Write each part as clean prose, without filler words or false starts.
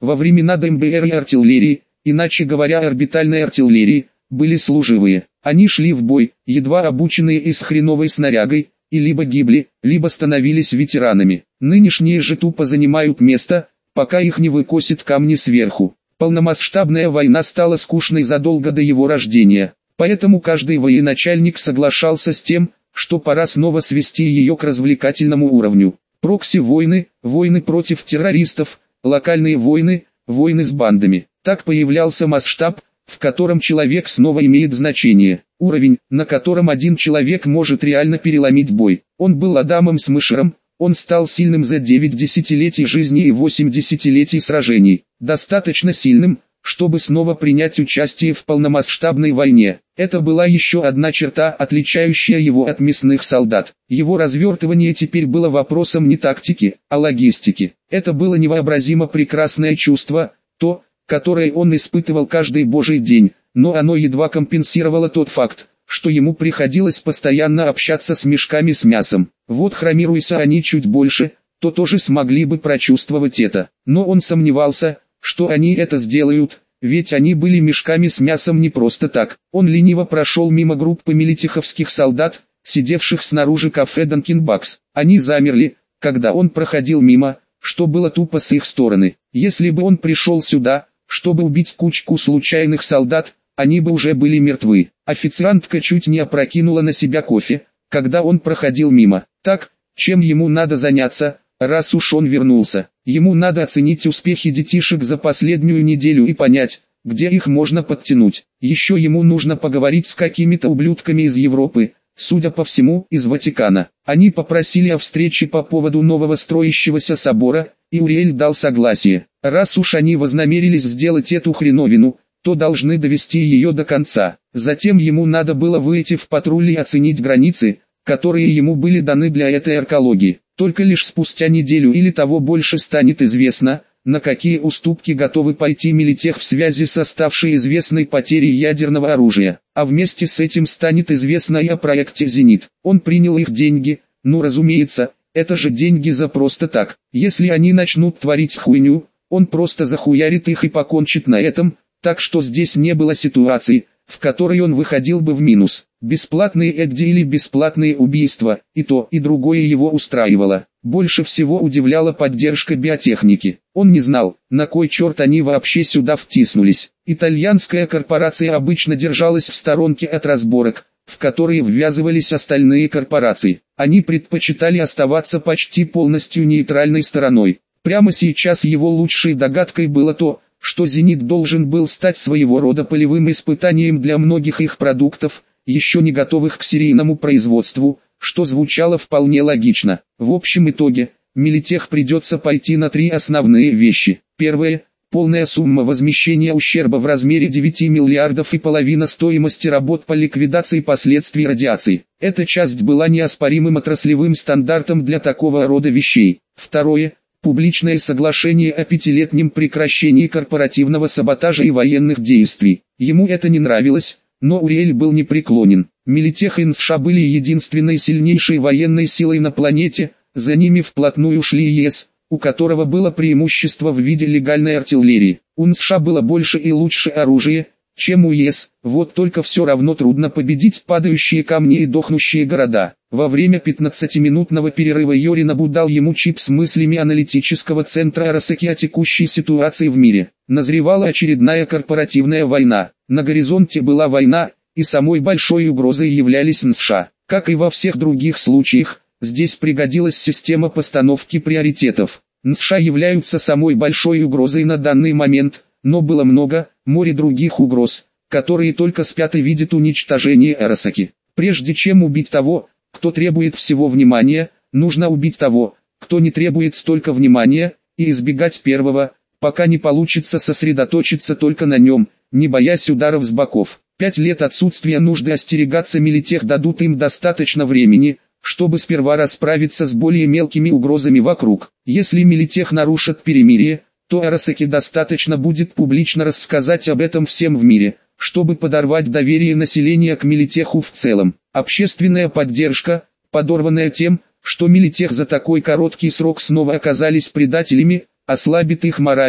Во времена ДМБР и артиллерии, иначе говоря орбитальной артиллерии, были служивые. Они шли в бой, едва обученные и с хреновой снарягой, и либо гибли, либо становились ветеранами. Нынешние же тупо занимают место, пока их не выкосит камни сверху. Полномасштабная война стала скучной задолго до его рождения, поэтому каждый военачальник соглашался с тем, что пора снова свести ее к развлекательному уровню. Прокси-войны, войны против террористов, локальные войны, войны с бандами. Так появлялся масштаб, в котором человек снова имеет значение. Уровень, на котором один человек может реально переломить бой. Он был Адамом Смешером, он стал сильным за 9 десятилетий жизни и 8 десятилетий сражений. Достаточно сильным, чтобы снова принять участие в полномасштабной войне. Это была еще одна черта, отличающая его от мясных солдат. Его развертывание теперь было вопросом не тактики, а логистики. Это было невообразимо прекрасное чувство, то, которое он испытывал каждый божий день, но оно едва компенсировало тот факт, что ему приходилось постоянно общаться с мешками с мясом. Вот хромируйся они чуть больше, то тоже смогли бы прочувствовать это. Но он сомневался, что они это сделают, ведь они были мешками с мясом не просто так. Он лениво прошел мимо группы милитиховских солдат, сидевших снаружи кафе Данкинбакс. Они замерли, когда он проходил мимо, что было тупо с их стороны. Если бы он пришел сюда, чтобы убить кучку случайных солдат, они бы уже были мертвы. Официантка чуть не опрокинула на себя кофе, когда он проходил мимо. Так, чем ему надо заняться, раз уж он вернулся? Ему надо оценить успехи детишек за последнюю неделю и понять, где их можно подтянуть. Еще ему нужно поговорить с какими-то ублюдками из Европы, судя по всему, из Ватикана. Они попросили о встрече по поводу нового строящегося собора, и Уриэль дал согласие. Раз уж они вознамерились сделать эту хреновину, то должны довести ее до конца. Затем ему надо было выйти в патруль и оценить границы, которые ему были даны для этой аркологии. Только лишь спустя неделю или того больше станет известно, на какие уступки готовы пойти Милитех в связи с ставшей известной потерей ядерного оружия. А вместе с этим станет известно и о проекте «Зенит». Он принял их деньги, ну разумеется, это же деньги за просто так. Если они начнут творить хуйню, он просто захуярит их и покончит на этом, так что здесь не было ситуации, в которой он выходил бы в минус. Бесплатные Эдди или бесплатные убийства, и то, и другое его устраивало. Больше всего удивляла поддержка биотехники. Он не знал, на кой черт они вообще сюда втиснулись. Итальянская корпорация обычно держалась в сторонке от разборок, в которые ввязывались остальные корпорации. Они предпочитали оставаться почти полностью нейтральной стороной. Прямо сейчас его лучшей догадкой было то, что «Зенит» должен был стать своего рода полевым испытанием для многих их продуктов, еще не готовых к серийному производству, что звучало вполне логично. В общем итоге, Милитех придется пойти на 3 основные вещи. Первое – полная сумма возмещения ущерба в размере 9 миллиардов и половина стоимости работ по ликвидации последствий радиации. Эта часть была неоспоримым отраслевым стандартом для такого рода вещей. Второе – публичное соглашение о 5-летнем прекращении корпоративного саботажа и военных действий. Ему это не нравилось, но Уриэль был непреклонен. Милитех и НСША были единственной сильнейшей военной силой на планете, за ними вплотную шли ЕС, у которого было преимущество в виде легальной артиллерии. У НСША было больше и лучше оружие, чем у ЕС, вот только все равно трудно победить падающие камни и дохнущие города. Во время 15-минутного перерыва Йори набудал ему чип с мыслями аналитического центра Арасаки о текущей ситуации в мире. Назревала очередная корпоративная война. На горизонте была война, и самой большой угрозой являлись НСША. Как и во всех других случаях, здесь пригодилась система постановки приоритетов. НСША являются самой большой угрозой на данный момент, но было море других угроз, которые только спят и видят уничтожение Арасаки. Прежде чем убить того, кто требует всего внимания, нужно убить того, кто не требует столько внимания, и избегать первого, пока не получится сосредоточиться только на нем, не боясь ударов с боков. 5 лет отсутствия нужды остерегаться Милитех дадут им достаточно времени, чтобы сперва расправиться с более мелкими угрозами вокруг. Если Милитех нарушит перемирие, то Арасаки достаточно будет публично рассказать об этом всем в мире, чтобы подорвать доверие населения к Милитеху в целом. Общественная поддержка, подорванная тем, что Милитех за такой короткий срок снова оказались предателями, ослабит их морально,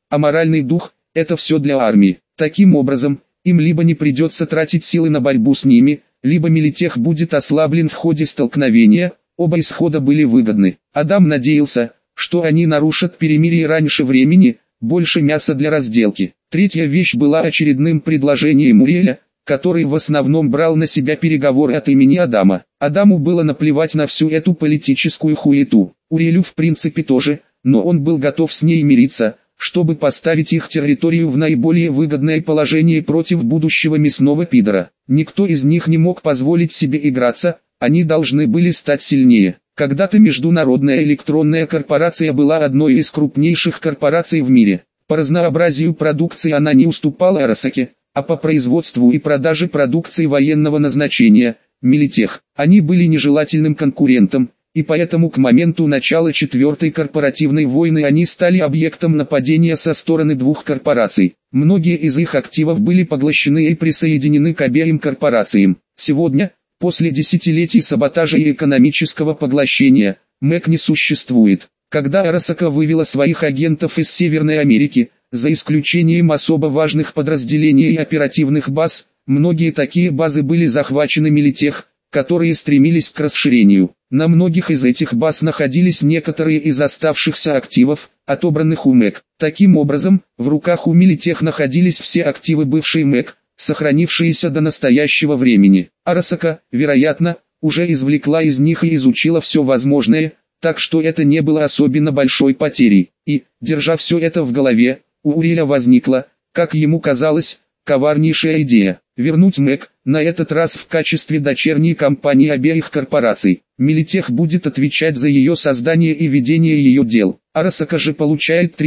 а моральный дух – это все для армии. Таким образом, им либо не придется тратить силы на борьбу с ними, либо Милитех будет ослаблен в ходе столкновения, оба исхода были выгодны. Адам надеялся, что они нарушат перемирие раньше времени, больше мяса для разделки. Третья вещь была очередным предложением Уриэля, который в основном брал на себя переговоры от имени Адама. Адаму было наплевать на всю эту политическую хуету. Уриэлю в принципе тоже, но он был готов с ней мириться, чтобы поставить их территорию в наиболее выгодное положение против будущего мясного пидора. Никто из них не мог позволить себе играться, они должны были стать сильнее. Когда-то Международная электронная корпорация была одной из крупнейших корпораций в мире. По разнообразию продукции она не уступала Арасаке, а по производству и продаже продукции военного назначения – Милитех. Они были нежелательным конкурентом, и поэтому к моменту начала Четвертой корпоративной войны они стали объектом нападения со стороны двух корпораций. Многие из их активов были поглощены и присоединены к обеим корпорациям. Сегодня, после десятилетий саботажа и экономического поглощения, МЭК не существует. Когда Арасака вывела своих агентов из Северной Америки, за исключением особо важных подразделений и оперативных баз, многие такие базы были захвачены Милитех, которые стремились к расширению. На многих из этих баз находились некоторые из оставшихся активов, отобранных у МЭК. Таким образом, в руках у Милитех находились все активы бывшей МЭК, сохранившиеся до настоящего времени. Арасака, вероятно, уже извлекла из них и изучила все возможное, так что это не было особенно большой потерей. И, держа все это в голове, у Уриэля возникла, как ему казалось, коварнейшая идея – вернуть МЭК, на этот раз в качестве дочерней компании обеих корпораций. Милитех будет отвечать за ее создание и ведение ее дел. Арасака же получает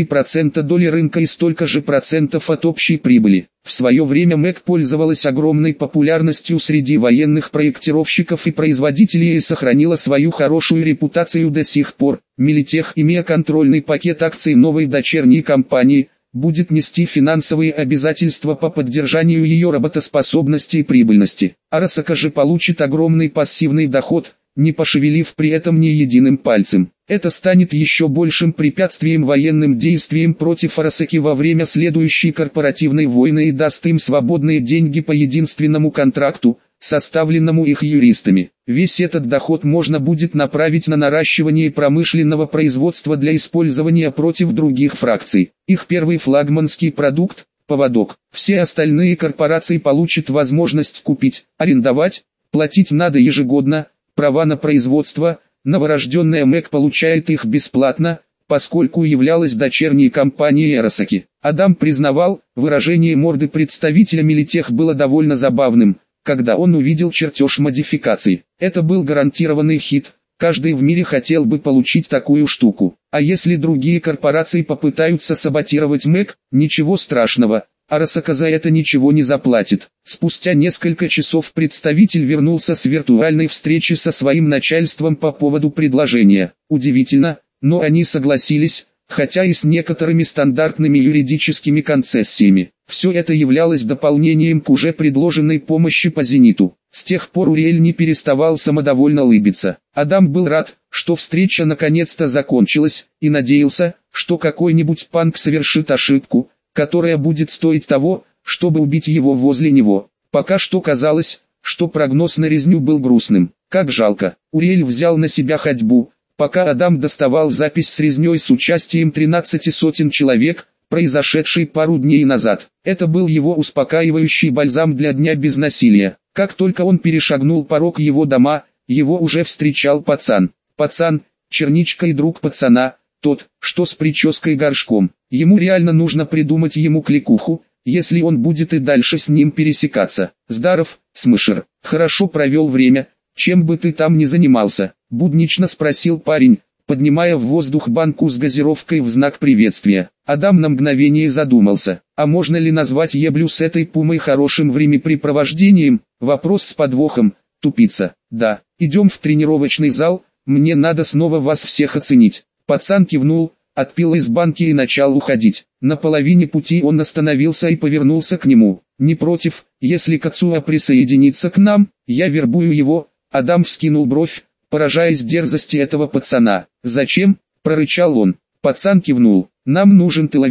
33% доли рынка и столько же процентов от общей прибыли. В свое время МЭК пользовалась огромной популярностью среди военных проектировщиков и производителей и сохранила свою хорошую репутацию до сих пор. Милитех, имея контрольный пакет акций новой дочерней компании, будет нести финансовые обязательства по поддержанию ее работоспособности и прибыльности. Арасака же получит огромный пассивный доход, не пошевелив при этом ни единым пальцем. Это станет еще большим препятствием военным действиям против Арасаки во время следующей корпоративной войны и даст им свободные деньги по единственному контракту, составленному их юристами. Весь этот доход можно будет направить на наращивание промышленного производства для использования против других фракций. Их первый флагманский продукт – поводок. Все остальные корпорации получат возможность купить, арендовать, платить надо ежегодно, права на производство. Новорожденная МЭК получает их бесплатно, поскольку являлась дочерней компанией Арасаки. Адам признавал, выражение морды представителя Милитех было довольно забавным, когда он увидел чертеж модификаций. Это был гарантированный хит, каждый в мире хотел бы получить такую штуку. А если другие корпорации попытаются саботировать МЭК, ничего страшного, Арасака за это ничего не заплатит. Спустя несколько часов представитель вернулся с виртуальной встречи со своим начальством по поводу предложения. Удивительно, но они согласились, хотя и с некоторыми стандартными юридическими концессиями. Все это являлось дополнением к уже предложенной помощи по «Зениту». С тех пор Уриэль не переставал самодовольно улыбиться. Адам был рад, что встреча наконец-то закончилась, и надеялся, что какой-нибудь панк совершит ошибку, которая будет стоить того, чтобы убить его возле него. Пока что казалось, что прогноз на резню был грустным. Как жалко. Уриэль взял на себя ходьбу, пока Адам доставал запись с резней с участием 13 сотен человек, произошедшей пару дней назад. Это был его успокаивающий бальзам для дня без насилия. Как только он перешагнул порог его дома, его уже встречал пацан. Пацан, черничка и друг пацана, тот, что с прической горшком. Ему реально нужно придумать ему кликуху, если он будет и дальше с ним пересекаться. «Здаров, Смышер, хорошо провел время, чем бы ты там ни занимался?» — буднично спросил парень, поднимая в воздух банку с газировкой в знак приветствия. Адам на мгновение задумался, а можно ли назвать еблю с этой пумой хорошим времяпрепровождением? Вопрос с подвохом, тупица. Да, идем в тренировочный зал, мне надо снова вас всех оценить. Пацан кивнул, отпил из банки и начал уходить. На половине пути он остановился и повернулся к нему. «Не против, если Кацуа присоединится к нам, я вербую его». Адам вскинул бровь, поражаясь дерзости этого пацана. «Зачем?» – прорычал он. Пацан кивнул. «Нам нужен тыловик,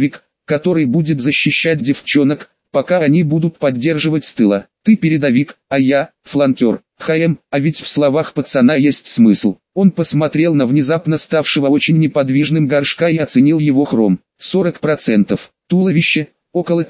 который будет защищать девчонок, пока они будут поддерживать с тыла. Ты передовик, а я – фланкер. А ведь в словах пацана есть смысл. Он посмотрел на внезапно ставшего очень неподвижным Горшка и оценил его хром. 40%, туловище – около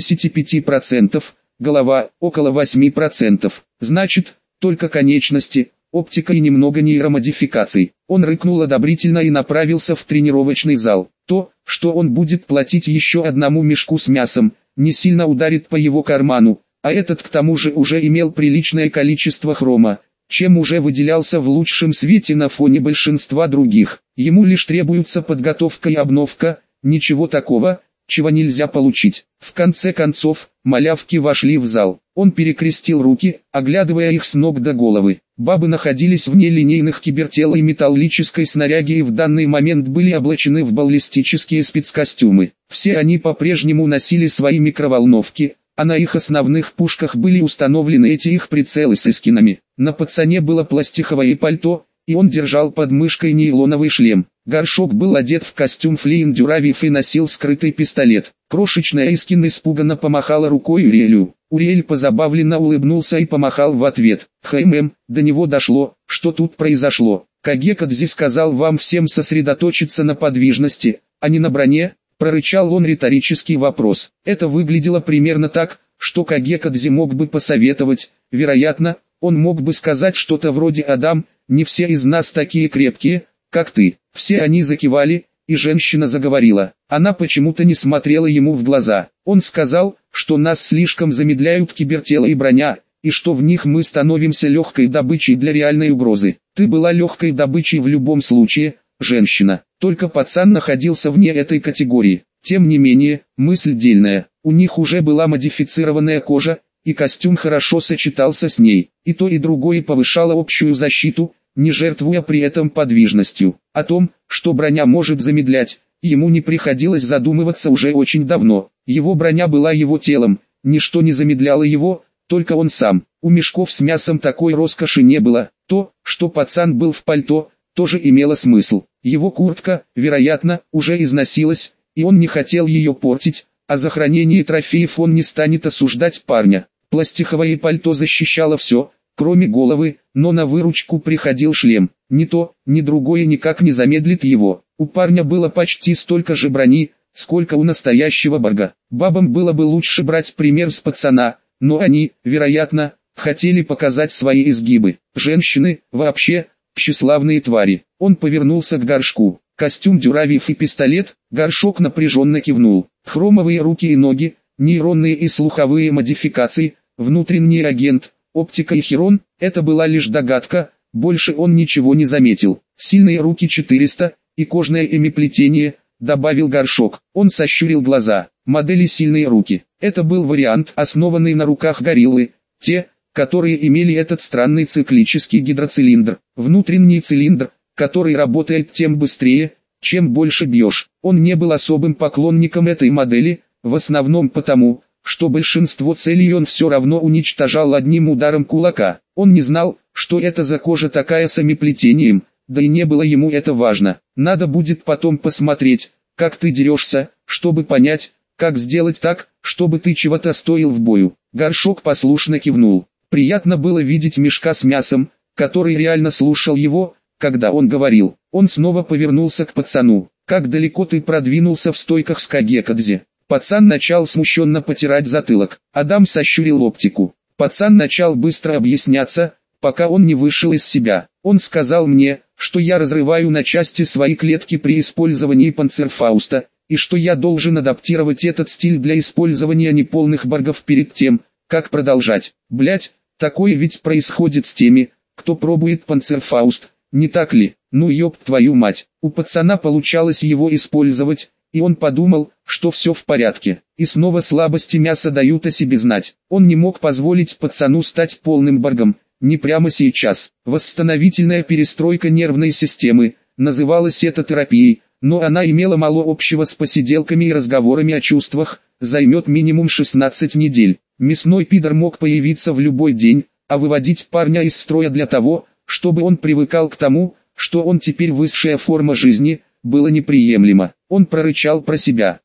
55%, голова – около 8%. Значит, только конечности, оптика и немного нейромодификаций. Он рыкнул одобрительно и направился в тренировочный зал. То, что он будет платить еще одному мешку с мясом, не сильно ударит по его карману, а этот к тому же уже имел приличное количество хрома, чем уже выделялся в лучшем свете на фоне большинства других. Ему лишь требуется подготовка и обновка, ничего такого, чего нельзя получить. В конце концов, малявки вошли в зал. Он перекрестил руки, оглядывая их с ног до головы. Бабы находились в нелинейных кибертел и металлической снаряге и в данный момент были облачены в баллистические спецкостюмы. Все они по-прежнему носили свои микроволновки, а на их основных пушках были установлены эти их прицелы с эскинами. На пацане было пластиковое пальто, и он держал под мышкой нейлоновый шлем. Горшок был одет в костюм Flying Duravif и носил скрытый пистолет. Крошечная Эскин испуганно помахала рукой Уриэлю. Уриэль позабавленно улыбнулся и помахал в ответ. До него дошло, что тут произошло. Кагекадзе сказал вам всем сосредоточиться на подвижности, а не на броне, прорычал он риторический вопрос. Это выглядело примерно так, что Кагекадзе мог бы посоветовать, вероятно, он мог бы сказать что-то вроде «Адам, не все из нас такие крепкие, как ты». Все они закивали, и женщина заговорила. Она почему-то не смотрела ему в глаза. Он сказал, что нас слишком замедляют кибертела и броня, и что в них мы становимся легкой добычей для реальной угрозы. Ты была легкой добычей в любом случае, женщина. Только пацан находился вне этой категории. Тем не менее, мысль дельная. У них уже была модифицированная кожа, и костюм хорошо сочетался с ней. И то и другое повышало общую защиту, не жертвуя при этом подвижностью. О том, что броня может замедлять, ему не приходилось задумываться уже очень давно. Его броня была его телом, ничто не замедляло его, только он сам. У мешков с мясом такой роскоши не было. То, что пацан был в пальто, тоже имело смысл. Его куртка, вероятно, уже износилась, и он не хотел ее портить, а за хранение трофеев он не станет осуждать парня. Пластиковое пальто защищало все, кроме головы, но на выручку приходил шлем. Ни то, ни другое никак не замедлит его. У парня было почти столько же брони, сколько у настоящего барга. Бабам было бы лучше брать пример с пацана, но они, вероятно, хотели показать свои изгибы. Женщины, вообще, тщеславные твари. Он повернулся к Горшку. Костюм Дюравив и пистолет, Горшок напряженно кивнул. Хромовые руки и ноги, нейронные и слуховые модификации, внутренний агент, оптика и хирон, это была лишь догадка, больше он ничего не заметил. Сильные руки 400, и кожное эмиплетение, добавил Горшок. Он сощурил глаза. Модели сильные руки. Это был вариант, основанный на руках гориллы, те, которые имели этот странный циклический гидроцилиндр. Внутренний цилиндр, который работает тем быстрее, чем больше бьешь. Он не был особым поклонником этой модели, в основном потому, что большинство целей он все равно уничтожал одним ударом кулака. Он не знал, что это за кожа такая с эмиплетением, да и не было ему это важно. Надо будет потом посмотреть, как ты дерешься, чтобы понять, как сделать так, чтобы ты чего-то стоил в бою. Горшок послушно кивнул. Приятно было видеть мешка с мясом, который реально слушал его, когда он говорил. Он снова повернулся к пацану. Как далеко ты продвинулся в стойках с Кагекадзе? Пацан начал смущенно потирать затылок. Адам сощурил оптику. Пацан начал быстро объясняться, пока он не вышел из себя. Он сказал мне, что я разрываю на части свои клетки при использовании панцерфауста, и что я должен адаптировать этот стиль для использования неполных баргов перед тем, как продолжать. Блять, такое ведь происходит с теми, кто пробует панцерфауст, не так ли? Ну ёб твою мать. У пацана получалось его использовать, и он подумал, что все в порядке. И снова слабости мяса дают о себе знать. Он не мог позволить пацану стать полным баргом, не прямо сейчас. Восстановительная перестройка нервной системы, называлась это терапией, но она имела мало общего с посиделками и разговорами о чувствах, займет минимум 16 недель. Мясной пидор мог появиться в любой день, а выводить парня из строя для того, чтобы он привыкал к тому, что он теперь высшая форма жизни, было неприемлемо. Он прорычал про себя.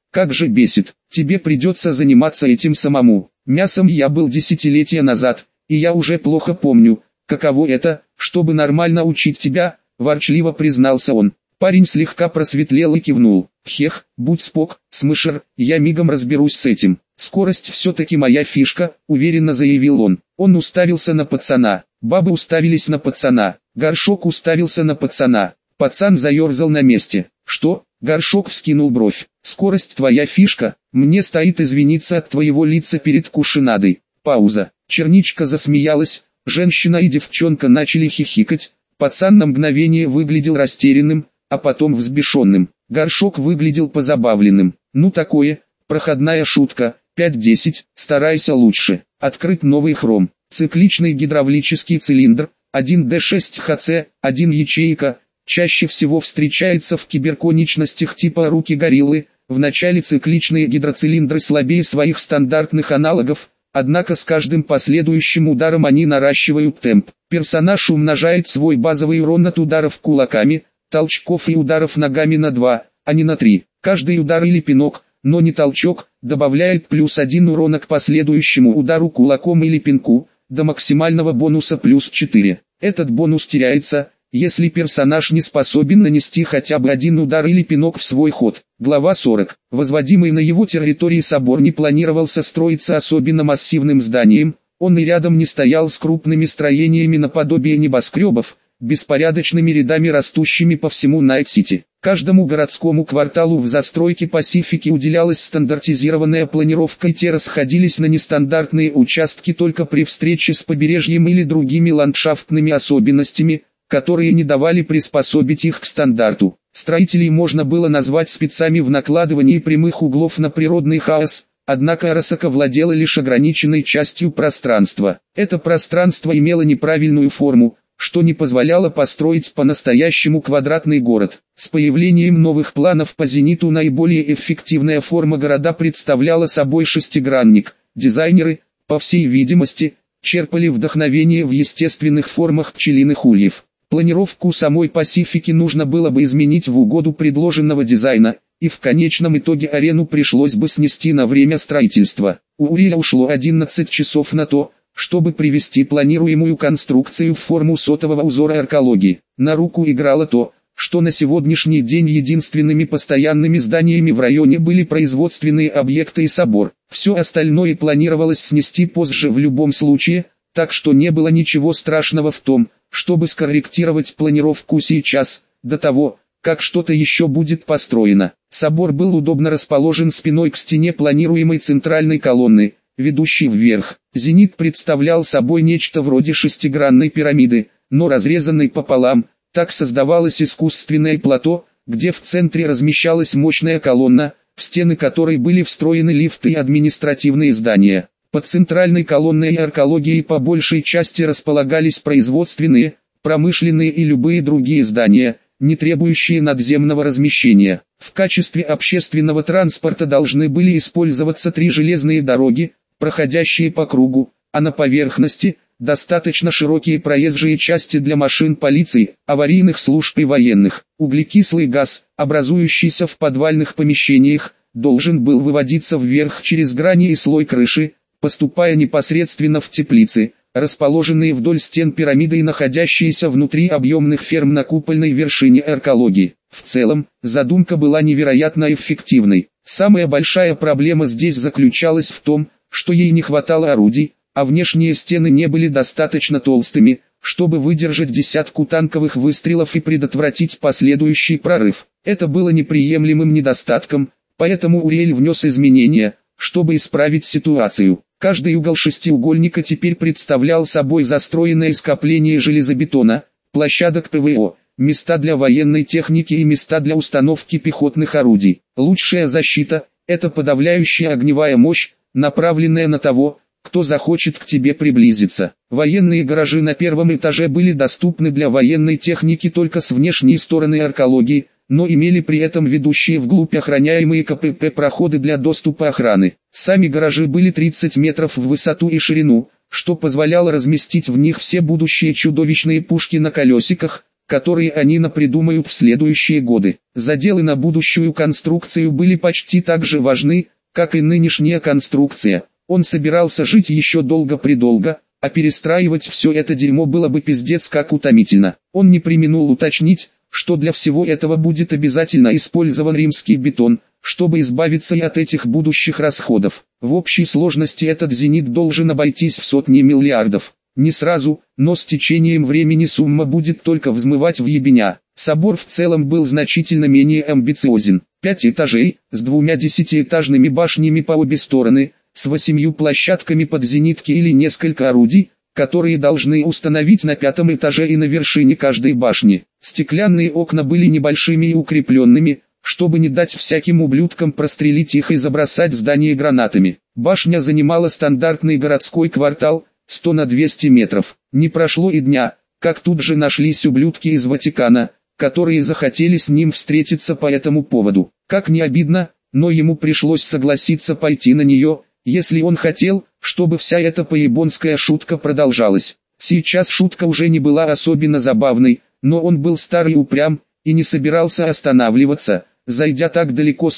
Как же бесит, тебе придется заниматься этим самому. Мясом я был десятилетия назад, и я уже плохо помню, каково это, чтобы нормально учить тебя, ворчливо признался он. Парень слегка просветлел и кивнул. Хех, будь спок, Смышер, я мигом разберусь с этим. Скорость все-таки моя фишка, уверенно заявил он. Он уставился на пацана, бабы уставились на пацана, Горшок уставился на пацана. Пацан заерзал на месте. Что? Горшок вскинул бровь. Скорость твоя фишка, мне стоит извиниться от твоего лица перед Кушинадой. Пауза. Черничка засмеялась, женщина и девчонка начали хихикать. Пацан на мгновение выглядел растерянным, а потом взбешенным. Горшок выглядел позабавленным. Ну такое, проходная шутка, 5-10, старайся лучше. Открыт новый хром. Цикличный гидравлический цилиндр, 1D6HC, 1 ячейка, чаще всего встречается в киберконечностях типа руки гориллы. В начале цикличные гидроцилиндры слабее своих стандартных аналогов, однако с каждым последующим ударом они наращивают темп. Персонаж умножает свой базовый урон от ударов кулаками, толчков и ударов ногами на 2, а не на 3. Каждый удар или пинок, но не толчок, добавляет +1 урона к последующему удару кулаком или пинку, до максимального бонуса +4. Этот бонус теряется, если персонаж не способен нанести хотя бы один удар или пинок в свой ход. Глава 40. Возводимый на его территории собор не планировался строиться особенно массивным зданием, он и рядом не стоял с крупными строениями наподобие небоскребов, беспорядочными рядами растущими по всему Найт-Сити. Каждому городскому кварталу в застройке Пасифики уделялась стандартизированная планировка, и те расходились на нестандартные участки только при встрече с побережьем или другими ландшафтными особенностями, которые не давали приспособить их к стандарту. Строителей можно было назвать спецами в накладывании прямых углов на природный хаос, однако Арасака владела лишь ограниченной частью пространства. Это пространство имело неправильную форму, что не позволяло построить по-настоящему квадратный город. С появлением новых планов по зениту наиболее эффективная форма города представляла собой шестигранник. Дизайнеры, по всей видимости, черпали вдохновение в естественных формах пчелиных ульев. Планировку самой Пасифики нужно было бы изменить в угоду предложенного дизайна, и в конечном итоге арену пришлось бы снести на время строительства. У Уриэля ушло 11 часов на то, чтобы привести планируемую конструкцию в форму сотового узора аркологии. На руку играло то, что на сегодняшний день единственными постоянными зданиями в районе были производственные объекты и собор. Все остальное планировалось снести позже в любом случае, так что не было ничего страшного в том, чтобы скорректировать планировку сейчас, до того, как что-то еще будет построено. Собор был удобно расположен спиной к стене планируемой центральной колонны, ведущей вверх. Зенит представлял собой нечто вроде шестигранной пирамиды, но разрезанной пополам. Так создавалось искусственное плато, где в центре размещалась мощная колонна, в стены которой были встроены лифты и административные здания. Под центральной колонной и аркологией по большей части располагались производственные, промышленные и любые другие здания, не требующие надземного размещения. В качестве общественного транспорта должны были использоваться 3 железные дороги, проходящие по кругу, а на поверхности – достаточно широкие проезжие части для машин полиции, аварийных служб и военных. Углекислый газ, образующийся в подвальных помещениях, должен был выводиться вверх через грани и слой крыши, поступая непосредственно в теплицы, расположенные вдоль стен пирамиды и находящиеся внутри объемных ферм на купольной вершине аркологии. В целом, задумка была невероятно эффективной. Самая большая проблема здесь заключалась в том, что ей не хватало орудий, а внешние стены не были достаточно толстыми, чтобы выдержать десятку танковых выстрелов и предотвратить последующий прорыв. Это было неприемлемым недостатком, поэтому Уриэль внес изменения, чтобы исправить ситуацию. Каждый угол шестиугольника теперь представлял собой застроенное скопление железобетона, площадок ПВО, места для военной техники и места для установки пехотных орудий. Лучшая защита – это подавляющая огневая мощь, направленная на того, кто захочет к тебе приблизиться. Военные гаражи на первом этаже были доступны для военной техники только с внешней стороны аркологии, но имели при этом ведущие вглубь охраняемые КПП проходы для доступа охраны. Сами гаражи были 30 метров в высоту и ширину, что позволяло разместить в них все будущие чудовищные пушки на колесиках, которые они напридумают в следующие годы. Заделы на будущую конструкцию были почти так же важны, как и нынешняя конструкция. Он собирался жить еще долго-предолго, а перестраивать все это дерьмо было бы пиздец как утомительно. Он не преминул уточнить, что для всего этого будет обязательно использован римский бетон, чтобы избавиться и от этих будущих расходов. В общей сложности этот зенит должен обойтись в сотни миллиардов. Не сразу, но с течением времени сумма будет только взмывать в ебеня. Собор в целом был значительно менее амбициозен. 5 этажей, с 2 десятиэтажными башнями по обе стороны, с 8 площадками под зенитки или несколько орудий, которые должны установить на 5 этаже и на вершине каждой башни. Стеклянные окна были небольшими и укрепленными, чтобы не дать всяким ублюдкам прострелить их и забросать здание гранатами. Башня занимала стандартный городской квартал, 100 на 200 метров. Не прошло и дня, как тут же нашлись ублюдки из Ватикана, которые захотели с ним встретиться по этому поводу. Как ни обидно, но ему пришлось согласиться пойти на нее, если он хотел, чтобы вся эта поебонская шутка продолжалась. Сейчас шутка уже не была особенно забавной, но он был стар и упрям, и не собирался останавливаться, зайдя так далеко.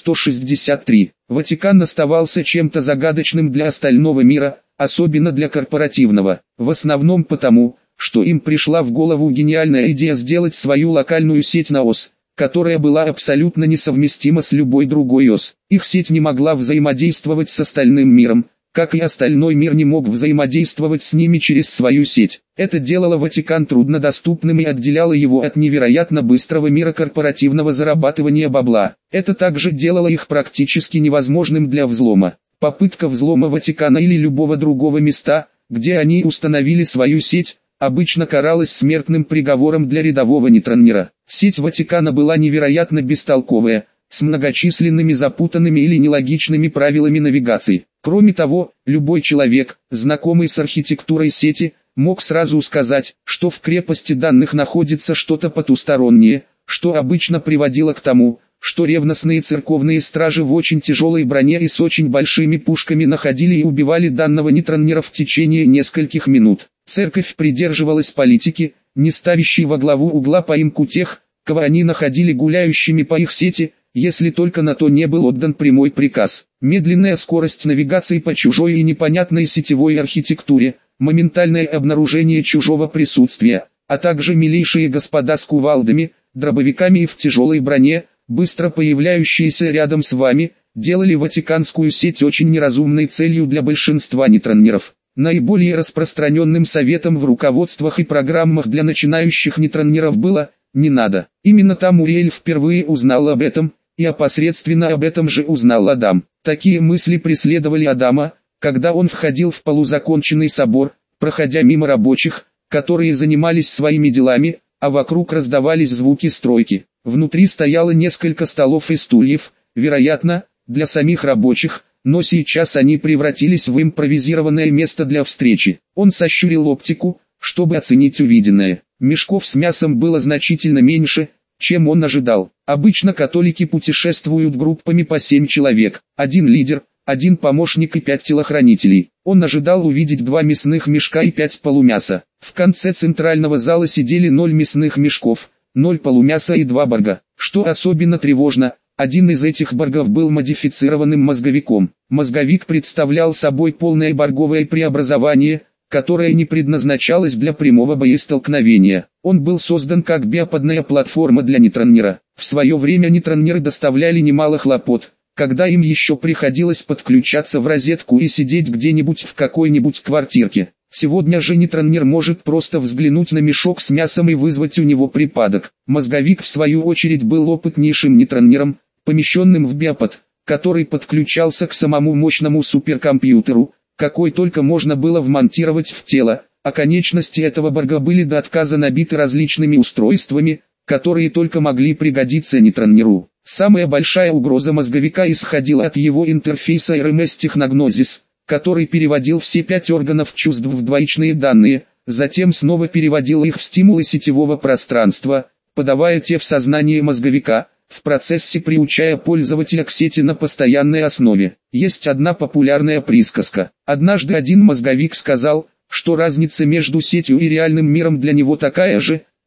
163. Ватикан оставался чем-то загадочным для остального мира, особенно для корпоративного, в основном потому, что им пришла в голову гениальная идея сделать свою локальную сеть на ОС, которая была абсолютно несовместима с любой другой ОС. Их сеть не могла взаимодействовать с остальным миром, как и остальной мир не мог взаимодействовать с ними через свою сеть. Это делало Ватикан труднодоступным и отделяло его от невероятно быстрого мира корпоративного зарабатывания бабла. Это также делало их практически невозможным для взлома. Попытка взлома Ватикана или любого другого места, где они установили свою сеть, обычно каралась смертным приговором для рядового нейтронера. Сеть Ватикана была невероятно бестолковая, с многочисленными запутанными или нелогичными правилами навигации. Кроме того, любой человек, знакомый с архитектурой сети, мог сразу сказать, что в крепости данных находится что-то потустороннее, что обычно приводило к тому, что ревностные церковные стражи в очень тяжелой броне и с очень большими пушками находили и убивали данного нейтронера в течение нескольких минут. Церковь придерживалась политики, не ставящей во главу угла поимку тех, кого они находили гуляющими по их сети, если только на то не был отдан прямой приказ. Медленная скорость навигации по чужой и непонятной сетевой архитектуре, моментальное обнаружение чужого присутствия, а также милейшие господа с кувалдами, дробовиками и в тяжелой броне, быстро появляющиеся рядом с вами, делали Ватиканскую сеть очень неразумной целью для большинства нейтронеров. Наиболее распространенным советом в руководствах и программах для начинающих нейтронеров было «не надо». Именно там Уриэль впервые узнал об этом, и опосредственно об этом же узнал Адам. Такие мысли преследовали Адама, когда он входил в полузаконченный собор, проходя мимо рабочих, которые занимались своими делами, а вокруг раздавались звуки стройки. Внутри стояло несколько столов и стульев, вероятно, для самих рабочих, но сейчас они превратились в импровизированное место для встречи. Он сощурил оптику, чтобы оценить увиденное. Мешков с мясом было значительно меньше, чем он ожидал. Обычно католики путешествуют группами по 7 человек, один лидер, один помощник и 5 телохранителей. Он ожидал увидеть 2 мясных мешка и 5 полумяса. В конце центрального зала сидели 0 мясных мешков, 0 полумяса и 2 барга. Что особенно тревожно, один из этих баргов был модифицированным мозговиком. Мозговик представлял собой полное барговое преобразование, которое не предназначалось для прямого боестолкновения. Он был создан как биоподная платформа для нейтронера. В свое время нейтронеры доставляли немало хлопот, когда им еще приходилось подключаться в розетку и сидеть где-нибудь в какой-нибудь квартирке. Сегодня же нейтронер может просто взглянуть на мешок с мясом и вызвать у него припадок. Мозговик в свою очередь был опытнейшим нейтронером, помещенным в биопод, который подключался к самому мощному суперкомпьютеру, какой только можно было вмонтировать в тело, а конечности этого барга были до отказа набиты различными устройствами, которые только могли пригодиться нейтронеру. Самая большая угроза мозговика исходила от его интерфейса RMS Technognosis, который переводил все 5 органов чувств в двоичные данные, затем снова переводил их в стимулы сетевого пространства, подавая те в сознание мозговика, в процессе приучая пользователя к сети на постоянной основе. Есть одна популярная присказка. Однажды один мозговик сказал, что разница между сетью и реальным миром для него такая же,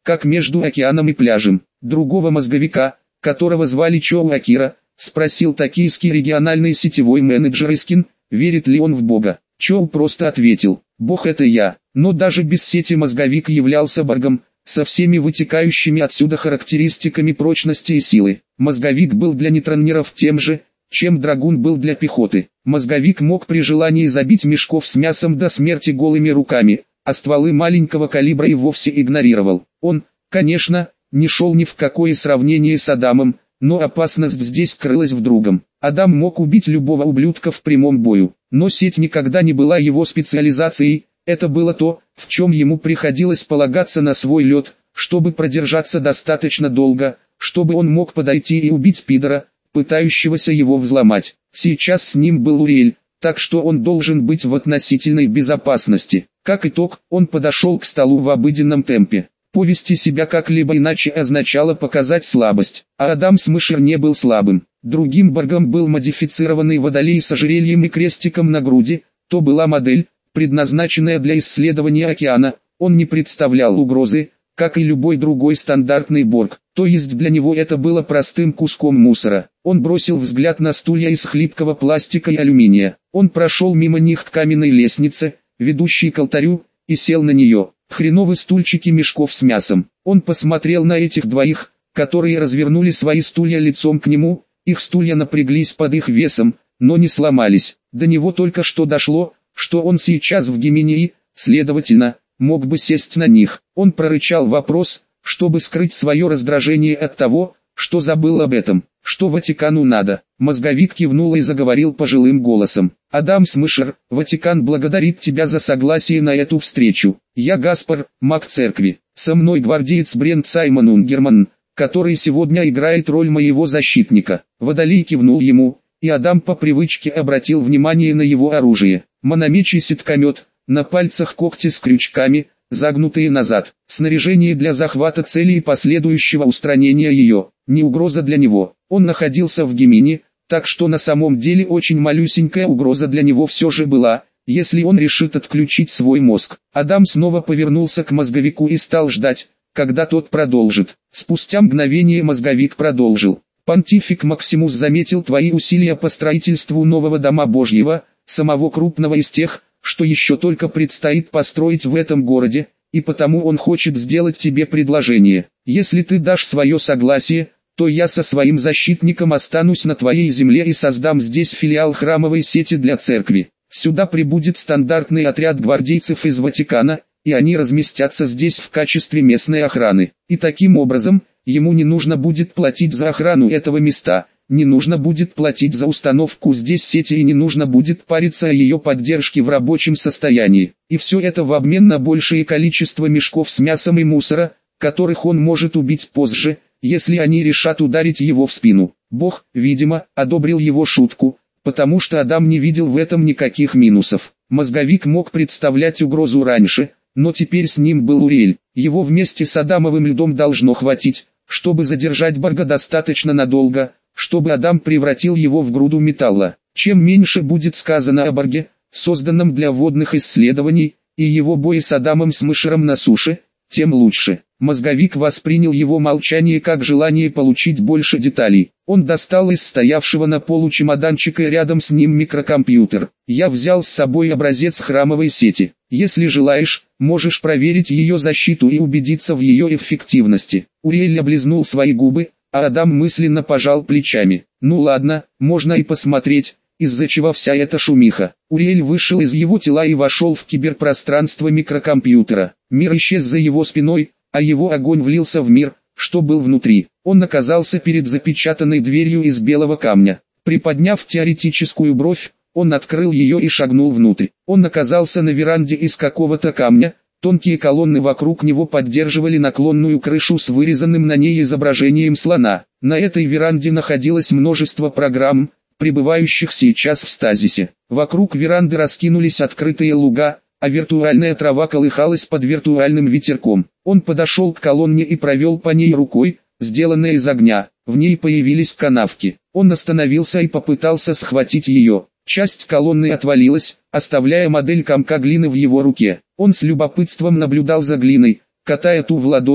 как между океаном и пляжем. Другого мозговика, которого звали Чоу Акира, спросил токийский региональный сетевой менеджер Искин, верит ли он в Бога. Чоу просто ответил: «Бог — это я». Но даже без сети мозговик являлся Богом, со всеми вытекающими отсюда характеристиками прочности и силы. Мозговик был для нейтронеров тем же, чем драгун был для пехоты. Мозговик мог при желании забить мешков с мясом до смерти голыми руками, а стволы маленького калибра и вовсе игнорировал. Он, конечно, не шел ни в какое сравнение с Адамом, но опасность здесь крылась в другом. Адам мог убить любого ублюдка в прямом бою, но сеть никогда не была его специализацией. Это было то, в чем ему приходилось полагаться на свой лед, чтобы продержаться достаточно долго, чтобы он мог подойти и убить пидора, пытающегося его взломать. Сейчас с ним был Уриэль, так что он должен быть в относительной безопасности. Как итог, он подошел к столу в обыденном темпе. Повести себя как-либо иначе означало показать слабость, а Адам Смышер не был слабым. Другим Боргом был модифицированный водолей с ожерельем и крестиком на груди, то была модель, предназначенная для исследования океана. Он не представлял угрозы, как и любой другой стандартный Борг, то есть для него это было простым куском мусора. Он бросил взгляд на стулья из хлипкого пластика и алюминия. Он прошел мимо них к каменной лестнице, ведущей к алтарю, и сел на нее. Хреновые стульчики мешков с мясом. Он посмотрел на этих двоих, которые развернули свои стулья лицом к нему. Их стулья напряглись под их весом, но не сломались. До него только что дошло, что он сейчас в Гимении, следовательно, мог бы сесть на них. Он прорычал вопрос, чтобы скрыть свое раздражение от того, что забыл об этом. Что Ватикану надо? Мозговик кивнул и заговорил пожилым голосом. Адам Смышер, Ватикан благодарит тебя за согласие на эту встречу. Я Гаспар, маг церкви. Со мной гвардеец Брент Саймон Унгерман, который сегодня играет роль моего защитника. Водолей кивнул ему, и Адам по привычке обратил внимание на его оружие. Мономеч и сеткомет, на пальцах когти с крючками, загнутые назад. Снаряжение для захвата цели и последующего устранения ее. Не угроза для него. Он находился в Гимене, так что на самом деле очень малюсенькая угроза для него все же была, если он решит отключить свой мозг. Адам снова повернулся к мозговику и стал ждать, когда тот продолжит. Спустя мгновение мозговик продолжил. Понтифик Максимус заметил твои усилия по строительству нового Дома Божьего, самого крупного из тех, что еще только предстоит построить в этом городе, и потому он хочет сделать тебе предложение. Если ты дашь свое согласие, то я со своим защитником останусь на твоей земле и создам здесь филиал храмовой сети для церкви. Сюда прибудет стандартный отряд гвардейцев из Ватикана, и они разместятся здесь в качестве местной охраны. И таким образом, ему не нужно будет платить за охрану этого места, не нужно будет платить за установку здесь сети и не нужно будет париться о ее поддержке в рабочем состоянии. И все это в обмен на большее количество мешков с мясом и мусора, которых он может убить позже, если они решат ударить его в спину. Бог, видимо, одобрил его шутку, потому что Адам не видел в этом никаких минусов. Мозговик мог представлять угрозу раньше, но теперь с ним был Уриэль. Его вместе с Адамовым льдом должно хватить, чтобы задержать Борга достаточно надолго, чтобы Адам превратил его в груду металла. Чем меньше будет сказано о Борге, созданном для водных исследований, и его бое с Адамом Смышером на суше, тем лучше. Мозговик воспринял его молчание как желание получить больше деталей. Он достал из стоявшего на полу чемоданчика рядом с ним микрокомпьютер. Я взял с собой образец храмовой сети. Если желаешь, можешь проверить ее защиту и убедиться в ее эффективности. Уриэль облизнул свои губы, а Адам мысленно пожал плечами. Ну ладно, можно и посмотреть, из-за чего вся эта шумиха. Уриэль вышел из его тела и вошел в киберпространство микрокомпьютера. Мир исчез за его спиной, а его огонь влился в мир, что был внутри. Он оказался перед запечатанной дверью из белого камня. Приподняв теоретическую бровь, он открыл ее и шагнул внутрь. Он оказался на веранде из какого-то камня. Тонкие колонны вокруг него поддерживали наклонную крышу с вырезанным на ней изображением слона. На этой веранде находилось множество программ, пребывающих сейчас в стазисе. Вокруг веранды раскинулись открытые луга, а виртуальная трава колыхалась под виртуальным ветерком. Он подошел к колонне и провел по ней рукой, сделанной из огня. В ней появились канавки. Он остановился и попытался схватить ее. Часть колонны отвалилась, оставляя модель комка глины в его руке. Он с любопытством наблюдал за глиной, катая ту в ладони,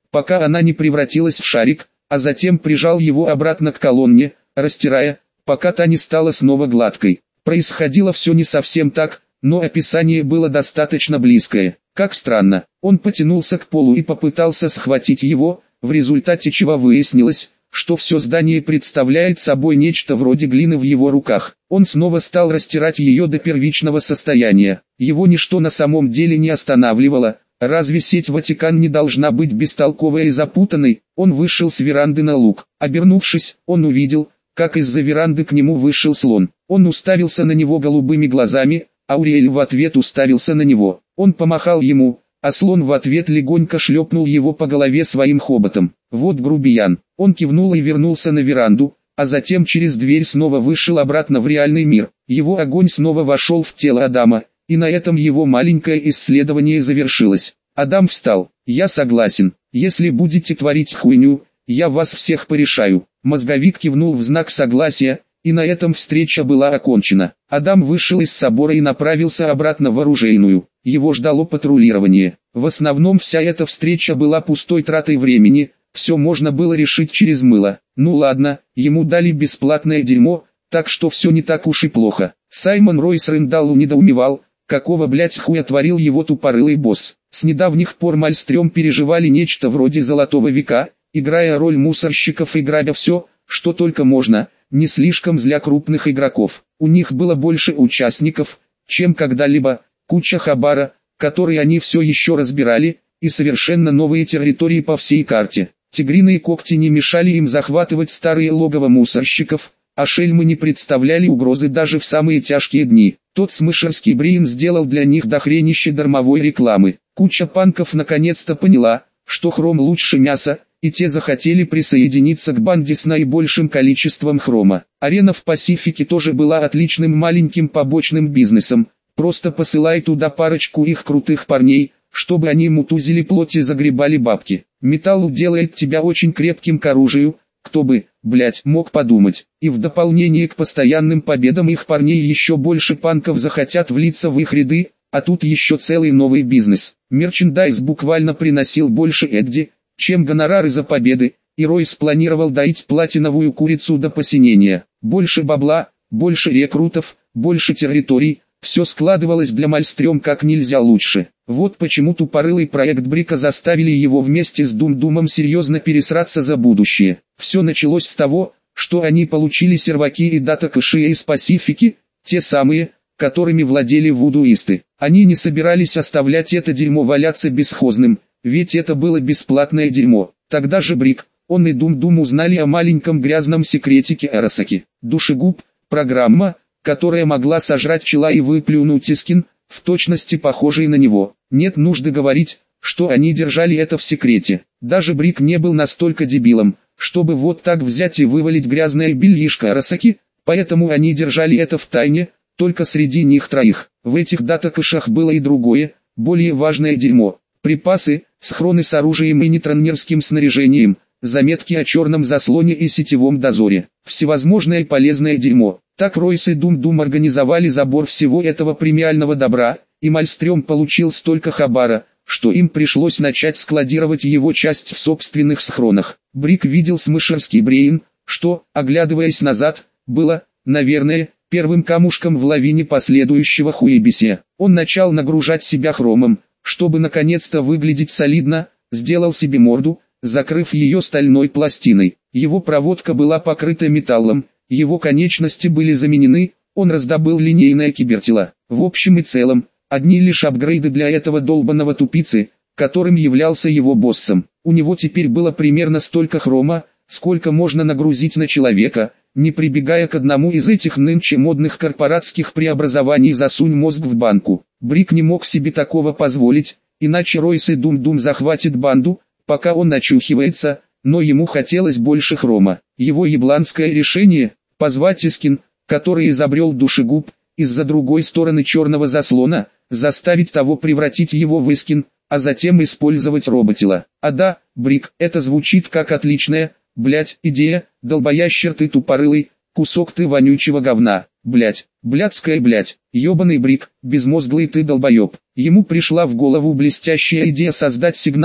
пока она не превратилась в шарик, а затем прижал его обратно к колонне, растирая, пока та не стала снова гладкой. Происходило все не совсем так, но описание было достаточно близкое. Как странно, он потянулся к полу и попытался схватить его, в результате чего выяснилось, что все здание представляет собой нечто вроде глины в его руках. Он снова стал растирать ее до первичного состояния. Его ничто на самом деле не останавливало. Разве сеть Ватикан не должна быть бестолковой и запутанной? Он вышел с веранды на луг. Обернувшись, он увидел, как из-за веранды к нему вышел слон. Он уставился на него голубыми глазами, а Уриэль в ответ уставился на него. Он помахал ему, а слон в ответ легонько шлепнул его по голове своим хоботом. Вот грубиян. Он кивнул и вернулся на веранду, а затем через дверь снова вышел обратно в реальный мир. Его огонь снова вошел в тело Адама, и на этом его маленькое исследование завершилось. Адам встал. «Я согласен. Если будете творить хуйню, я вас всех порешаю». Мозговик кивнул в знак согласия, и на этом встреча была окончена. Адам вышел из собора и направился обратно в оружейную. Его ждало патрулирование. В основном вся эта встреча была пустой тратой времени, все можно было решить через мыло. Ну ладно, ему дали бесплатное дерьмо, так что все не так уж и плохо. Саймон Ройс Рэндаллу недоумевал, какого блять хуя творил его тупорылый босс. С недавних пор Мальстрём переживали нечто вроде золотого века, играя роль мусорщиков и грабя все, что только можно, не слишком зля крупных игроков. У них было больше участников, чем когда-либо, куча хабара, который они все еще разбирали, и совершенно новые территории по всей карте. Тигриные когти не мешали им захватывать старые логово мусорщиков, а шельмы не представляли угрозы даже в самые тяжкие дни. Тот смышерский Бриен сделал для них дохренище дармовой рекламы. Куча панков наконец-то поняла, что хром лучше мяса, и те захотели присоединиться к банде с наибольшим количеством хрома. Арена в Пасифике тоже была отличным маленьким побочным бизнесом. Просто посылай туда парочку их крутых парней, чтобы они мутузили плоть и загребали бабки. Металл делает тебя очень крепким к оружию, кто бы, блять, мог подумать. И в дополнение к постоянным победам их парней еще больше панков захотят влиться в их ряды, а тут еще целый новый бизнес. Мерчендайз буквально приносил больше Эдди, чем гонорары за победы, и Ройс планировал доить платиновую курицу до посинения. Больше бабла, больше рекрутов, больше территорий, все складывалось для Мальстрём как нельзя лучше. Вот почему тупорылый проект Брика заставили его вместе с Дум-Думом серьезно пересраться за будущее. Все началось с того, что они получили серваки и дата-кэши из Пасифики, те самые, которыми владели вудуисты. Они не собирались оставлять это дерьмо валяться бесхозным, ведь это было бесплатное дерьмо. Тогда же Брик, он и Дум-Дум узнали о маленьком грязном секретике Арасаки. Душегуб, программа, которая могла сожрать пчела и выплюнуть Искин, в точности похожий на него. Нет нужды говорить, что они держали это в секрете. Даже Брик не был настолько дебилом, чтобы вот так взять и вывалить грязное бельишко Арасаки, поэтому они держали это в тайне, только среди них троих. В этих дата-кэшах было и другое, более важное дерьмо. Припасы, схроны с оружием и нейтронерским снаряжением, заметки о черном заслоне и сетевом дозоре. Всевозможное полезное дерьмо. Так Ройс и Дум-Дум организовали забор всего этого премиального добра, и Мальстрём получил столько хабара, что им пришлось начать складировать его часть в собственных схронах. Брик видел смышерский Бриен, что, оглядываясь назад, было, наверное, первым камушком в лавине последующего хуебисия. Он начал нагружать себя хромом, чтобы наконец-то выглядеть солидно, сделал себе морду, закрыв ее стальной пластиной. Его проводка была покрыта металлом, его конечности были заменены, он раздобыл линейное кибертело. В общем и целом, одни лишь апгрейды для этого долбанного тупицы, которым являлся его боссом. У него теперь было примерно столько хрома, сколько можно нагрузить на человека, не прибегая к одному из этих нынче модных корпоратских преобразований «засунь мозг в банку». Брик не мог себе такого позволить, иначе Ройс и Дум-Дум захватит банду, пока он очухивается, но ему хотелось больше хрома. Его ебланское решение – позвать Искин, который изобрел душегуб, из-за другой стороны черного заслона, заставить того превратить его в Искин, а затем использовать роботела. А да, Брик, это звучит как отличная, блять, идея, долбоящер ты тупорылый, кусок ты вонючего говна, блять, блядская блять, ебаный Брик, безмозглый ты долбоеб. Ему пришла в голову блестящая идея создать сигнал,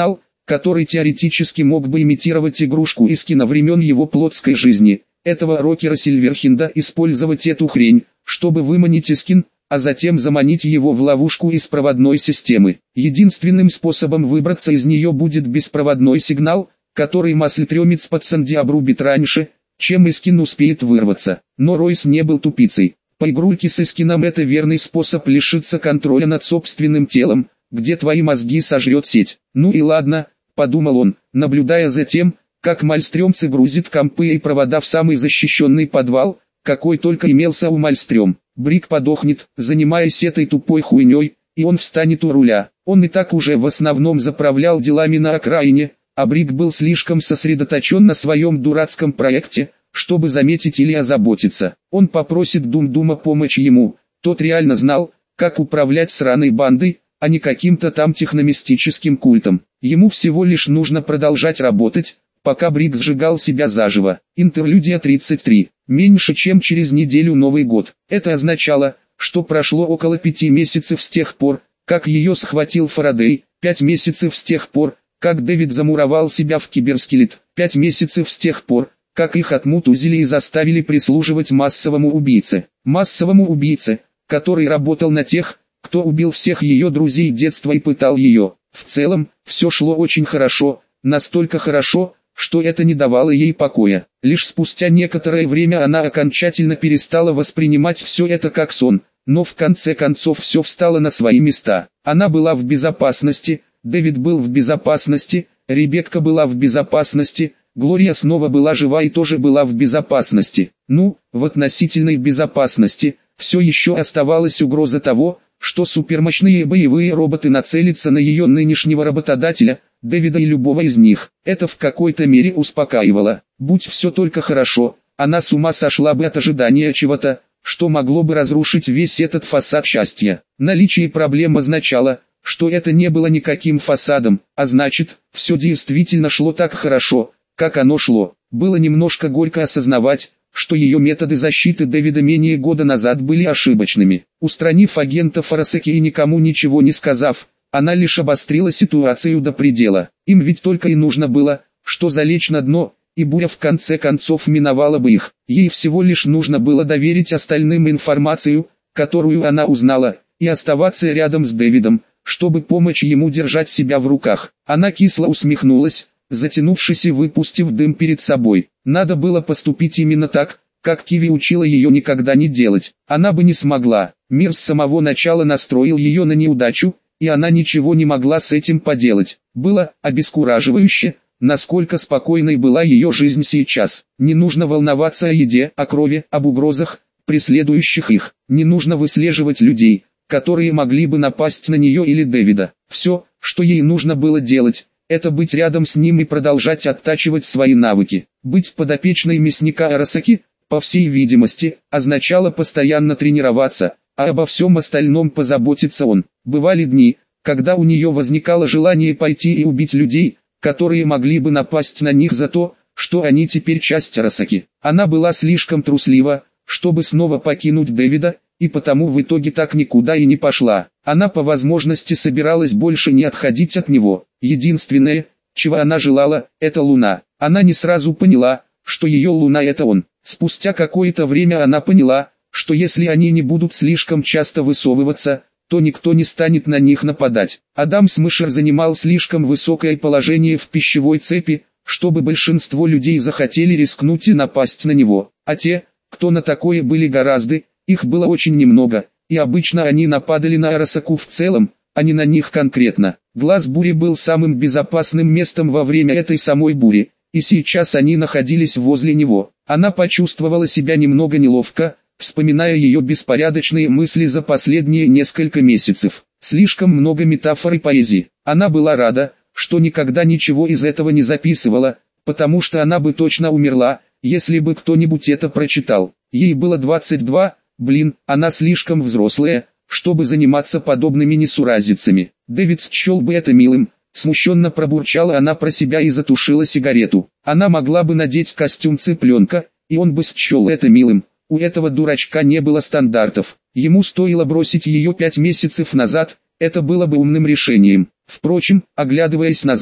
который теоретически мог бы имитировать игрушку из кино времен его плотской жизни, этого рокера Сильверхенда, использовать эту хрень, чтобы выманить Искин, а затем заманить его в ловушку из проводной системы. Единственным способом выбраться из нее будет беспроводной сигнал, который маслетремец пацанди обрубит раньше, чем Искин успеет вырваться. Но Ройс не был тупицей. Поигрульки с Искином — это верный способ лишиться контроля над собственным телом, где твои мозги сожрет сеть. Ну и ладно, подумал он, наблюдая за тем, как мальстрёмцы грузит компы и провода в самый защищенный подвал, какой только имелся у Мальстрём. Брик подохнет, занимаясь этой тупой хуйней, и он встанет у руля. Он и так уже в основном заправлял делами на окраине, а Брик был слишком сосредоточен на своем дурацком проекте, чтобы заметить или озаботиться. Он попросит Дум-Дума помочь ему, тот реально знал, как управлять сраной бандой, а не каким-то там техномистическим культом. Ему всего лишь нужно продолжать работать, пока Брик сжигал себя заживо. Интерлюдия 33. Меньше чем через неделю Новый год. Это означало, что прошло около 5 месяцев с тех пор, как ее схватил Фарадей, 5 месяцев с тех пор, как Дэвид замуровал себя в киберскелет, 5 месяцев с тех пор, как их отмутузили и заставили прислуживать массовому убийце. Массовому убийце, который работал на тех, кто убил всех ее друзей детства и пытал ее. В целом, все шло очень хорошо, настолько хорошо, что это не давало ей покоя. Лишь спустя некоторое время она окончательно перестала воспринимать все это как сон, но в конце концов все встало на свои места. Она была в безопасности, Дэвид был в безопасности, Ребекка была в безопасности, Глория снова была жива и тоже была в безопасности. Ну, в относительной безопасности, все еще оставалась угроза того, что супермощные боевые роботы нацелятся на ее нынешнего работодателя, Дэвида и любого из них. Это в какой-то мере успокаивало. Будь все только хорошо, она с ума сошла бы от ожидания чего-то, что могло бы разрушить весь этот фасад счастья. Наличие проблем означало, что это не было никаким фасадом, а значит, все действительно шло так хорошо, как оно шло. Было немножко горько осознавать, что ее методы защиты Дэвида менее года назад были ошибочными. Устранив агента Фарасеки и никому ничего не сказав, она лишь обострила ситуацию до предела. Им ведь только и нужно было, что залечь на дно, и буря в конце концов миновала бы их. Ей всего лишь нужно было доверить остальным информацию, которую она узнала, и оставаться рядом с Дэвидом, чтобы помочь ему держать себя в руках. Она кисло усмехнулась, затянувшись и выпустив дым перед собой. Надо было поступить именно так, как Киви учила ее никогда не делать. Она бы не смогла. Мир с самого начала настроил ее на неудачу, и она ничего не могла с этим поделать. Было обескураживающе, насколько спокойной была ее жизнь сейчас. Не нужно волноваться о еде, о крови, об угрозах, преследующих их. Не нужно выслеживать людей, которые могли бы напасть на нее или Дэвида. Все, что ей нужно было делать, это быть рядом с ним и продолжать оттачивать свои навыки. Быть подопечной мясника Арасаки, по всей видимости, означало постоянно тренироваться, а обо всем остальном позаботится он. Бывали дни, когда у нее возникало желание пойти и убить людей, которые могли бы напасть на них за то, что они теперь часть Арасаки. Она была слишком труслива, чтобы снова покинуть Дэвида, и потому в итоге так никуда и не пошла. Она по возможности собиралась больше не отходить от него. Единственное, чего она желала, это луна. Она не сразу поняла, что ее луна это он. Спустя какое-то время она поняла, что если они не будут слишком часто высовываться, то никто не станет на них нападать. Адам Смышер занимал слишком высокое положение в пищевой цепи, чтобы большинство людей захотели рискнуть и напасть на него. А те, кто на такое были гораздо, их было очень немного, и обычно они нападали на Арасаку в целом, а не на них конкретно. Глаз бури был самым безопасным местом во время этой самой бури, и сейчас они находились возле него. Она почувствовала себя немного неловко, вспоминая ее беспорядочные мысли за последние несколько месяцев. Слишком много метафор и поэзии. Она была рада, что никогда ничего из этого не записывала, потому что она бы точно умерла, если бы кто-нибудь это прочитал. Ей было 22. Блин, она слишком взрослая, чтобы заниматься подобными несуразицами. Дэвид счел бы это милым, смущенно пробурчала она про себя и затушила сигарету. Она могла бы надеть костюм цыпленка, и он бы счел это милым. У этого дурачка не было стандартов. Ему стоило бросить ее 5 месяцев назад, это было бы умным решением. Впрочем, оглядываясь назад,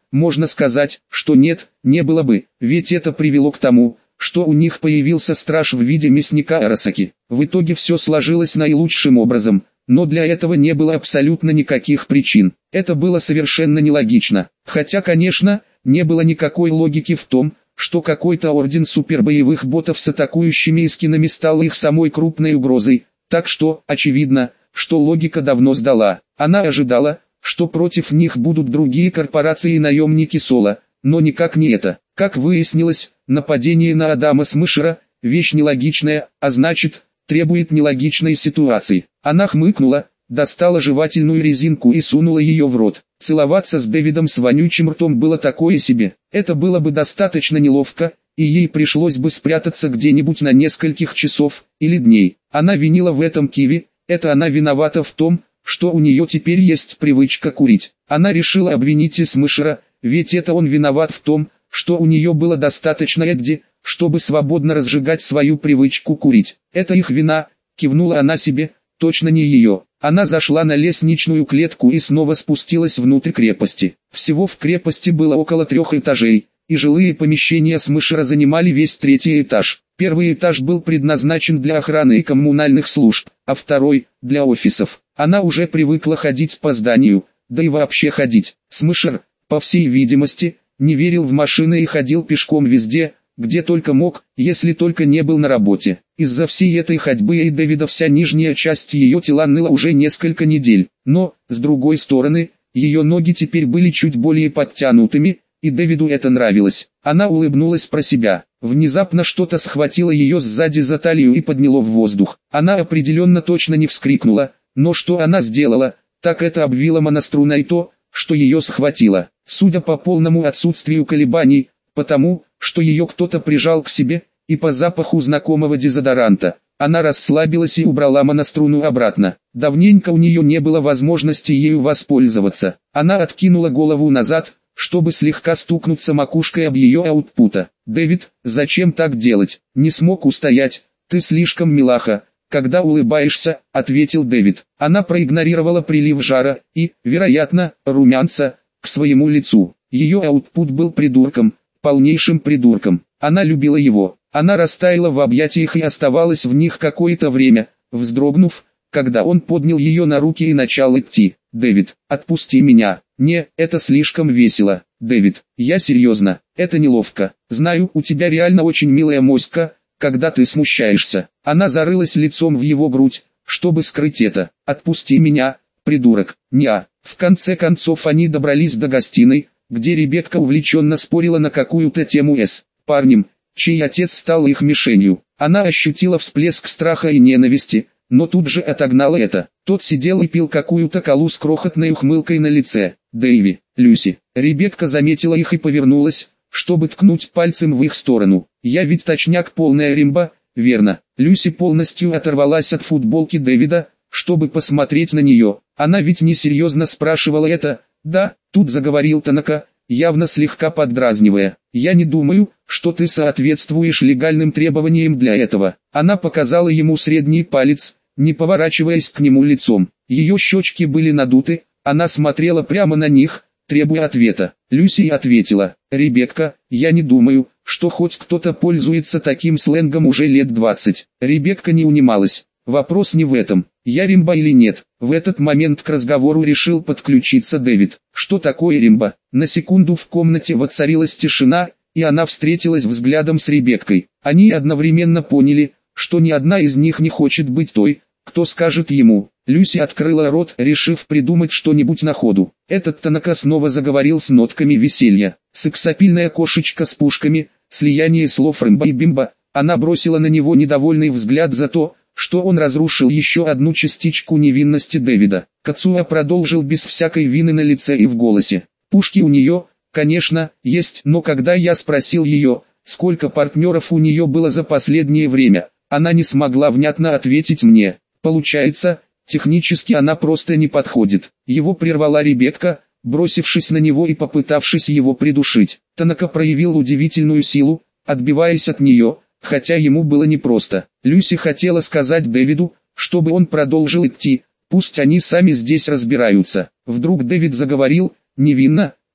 Можно сказать, что нет, не было бы, ведь это привело к тому, что у них появился страж в виде мясника Арасаки. В итоге все сложилось наилучшим образом, но для этого не было абсолютно никаких причин. Это было совершенно нелогично. Хотя, конечно, не было никакой логики в том, что какой-то орден супербоевых ботов с атакующими эскинами стал их самой крупной угрозой, так что, очевидно, что логика давно сдала. Она ожидала, что против них будут другие корпорации и наемники Соло, но никак не это. Как выяснилось, нападение на Адама Смешера – вещь нелогичная, а значит, требует нелогичной ситуации. Она хмыкнула, достала жевательную резинку и сунула ее в рот. Целоваться с Дэвидом с вонючим ртом было такое себе. Это было бы достаточно неловко, и ей пришлось бы спрятаться где-нибудь на нескольких часов или дней. Она винила в этом Киви, это она виновата в том, что у нее теперь есть привычка курить. Она решила обвинить и Смешера, ведь это он виноват в том, что у нее было достаточно Эдди, чтобы свободно разжигать свою привычку курить. Это их вина, кивнула она себе, точно не ее. Она зашла на лестничную клетку и снова спустилась внутрь крепости. Всего в крепости было около 3 этажей, и жилые помещения Смешера занимали весь 3-й этаж. Первый этаж был предназначен для охраны и коммунальных служб, а второй – для офисов. Она уже привыкла ходить по зданию, да и вообще ходить. Смешер, по всей видимости, не верил в машины и ходил пешком везде, где только мог, если только не был на работе. Из-за всей этой ходьбы и Дэвида вся нижняя часть ее тела ныла уже несколько недель. Но, с другой стороны, ее ноги теперь были чуть более подтянутыми, и Дэвиду это нравилось. Она улыбнулась про себя. Внезапно что-то схватило ее сзади за талию и подняло в воздух. Она определенно точно не вскрикнула, но что она сделала, так это обвила моноструной то, что ее схватило. Судя по полному отсутствию колебаний, потому, что ее кто-то прижал к себе, и по запаху знакомого дезодоранта, она расслабилась и убрала моноструну обратно. Давненько у нее не было возможности ею воспользоваться. Она откинула голову назад, чтобы слегка стукнуться макушкой об ее аутпута. «Дэвид, зачем так делать? Не смог устоять, ты слишком милаха, когда улыбаешься», — ответил Дэвид. Она проигнорировала прилив жара и, вероятно, румянца, к своему лицу. Ее аутпут был придурком, полнейшим придурком. Она любила его. Она растаяла в объятиях и оставалась в них какое-то время, вздрогнув, когда он поднял ее на руки и начал идти. «Дэвид, отпусти меня». «Не, это слишком весело, Дэвид, я серьезно, это неловко. Знаю, у тебя реально очень милая моська, когда ты смущаешься». Она зарылась лицом в его грудь, чтобы скрыть это. «Отпусти меня, придурок». «Неа». В конце концов они добрались до гостиной, где Ребекка увлеченно спорила на какую-то тему с парнем, чей отец стал их мишенью. Она ощутила всплеск страха и ненависти, но тут же отогнала это. Тот сидел и пил какую-то колу с крохотной ухмылкой на лице. «Дэйви, Люси». Ребекка заметила их и повернулась, чтобы ткнуть пальцем в их сторону. «Я ведь точняк полная римба, верно?» Люси полностью оторвалась от футболки Дэвида, чтобы посмотреть на нее. Она ведь несерьезно спрашивала это. «Да», тут заговорил Танака, явно слегка поддразнивая. «Я не думаю, что ты соответствуешь легальным требованиям для этого». Она показала ему средний палец, не поворачиваясь к нему лицом. Ее щечки были надуты, она смотрела прямо на них, требуя ответа. Люси ответила: «Ребекка, я не думаю, что хоть кто-то пользуется таким сленгом уже лет 20. Ребекка не унималась. «Вопрос не в этом, я римба или нет». В этот момент к разговору решил подключиться Дэвид. «Что такое римба?» На секунду в комнате воцарилась тишина, и она встретилась взглядом с Ребеккой. Они одновременно поняли, что ни одна из них не хочет быть той, кто скажет ему. Люси открыла рот, решив придумать что-нибудь на ходу. Этот Танака снова заговорил с нотками веселья. Сексапильная кошечка с пушками, слияние слов рымба и бимба. Она бросила на него недовольный взгляд за то, что он разрушил еще одну частичку невинности Дэвида. Кацуа продолжил без всякой вины на лице и в голосе. «Пушки у нее, конечно, есть, но когда я спросил ее, сколько партнеров у нее было за последнее время, она не смогла внятно ответить мне. Получается, технически она просто не подходит». Его прервала Ребекка, бросившись на него и попытавшись его придушить. Танака проявил удивительную силу, отбиваясь от нее, хотя ему было непросто. Люси хотела сказать Дэвиду, чтобы он продолжил идти, пусть они сами здесь разбираются. Вдруг Дэвид заговорил, невинно,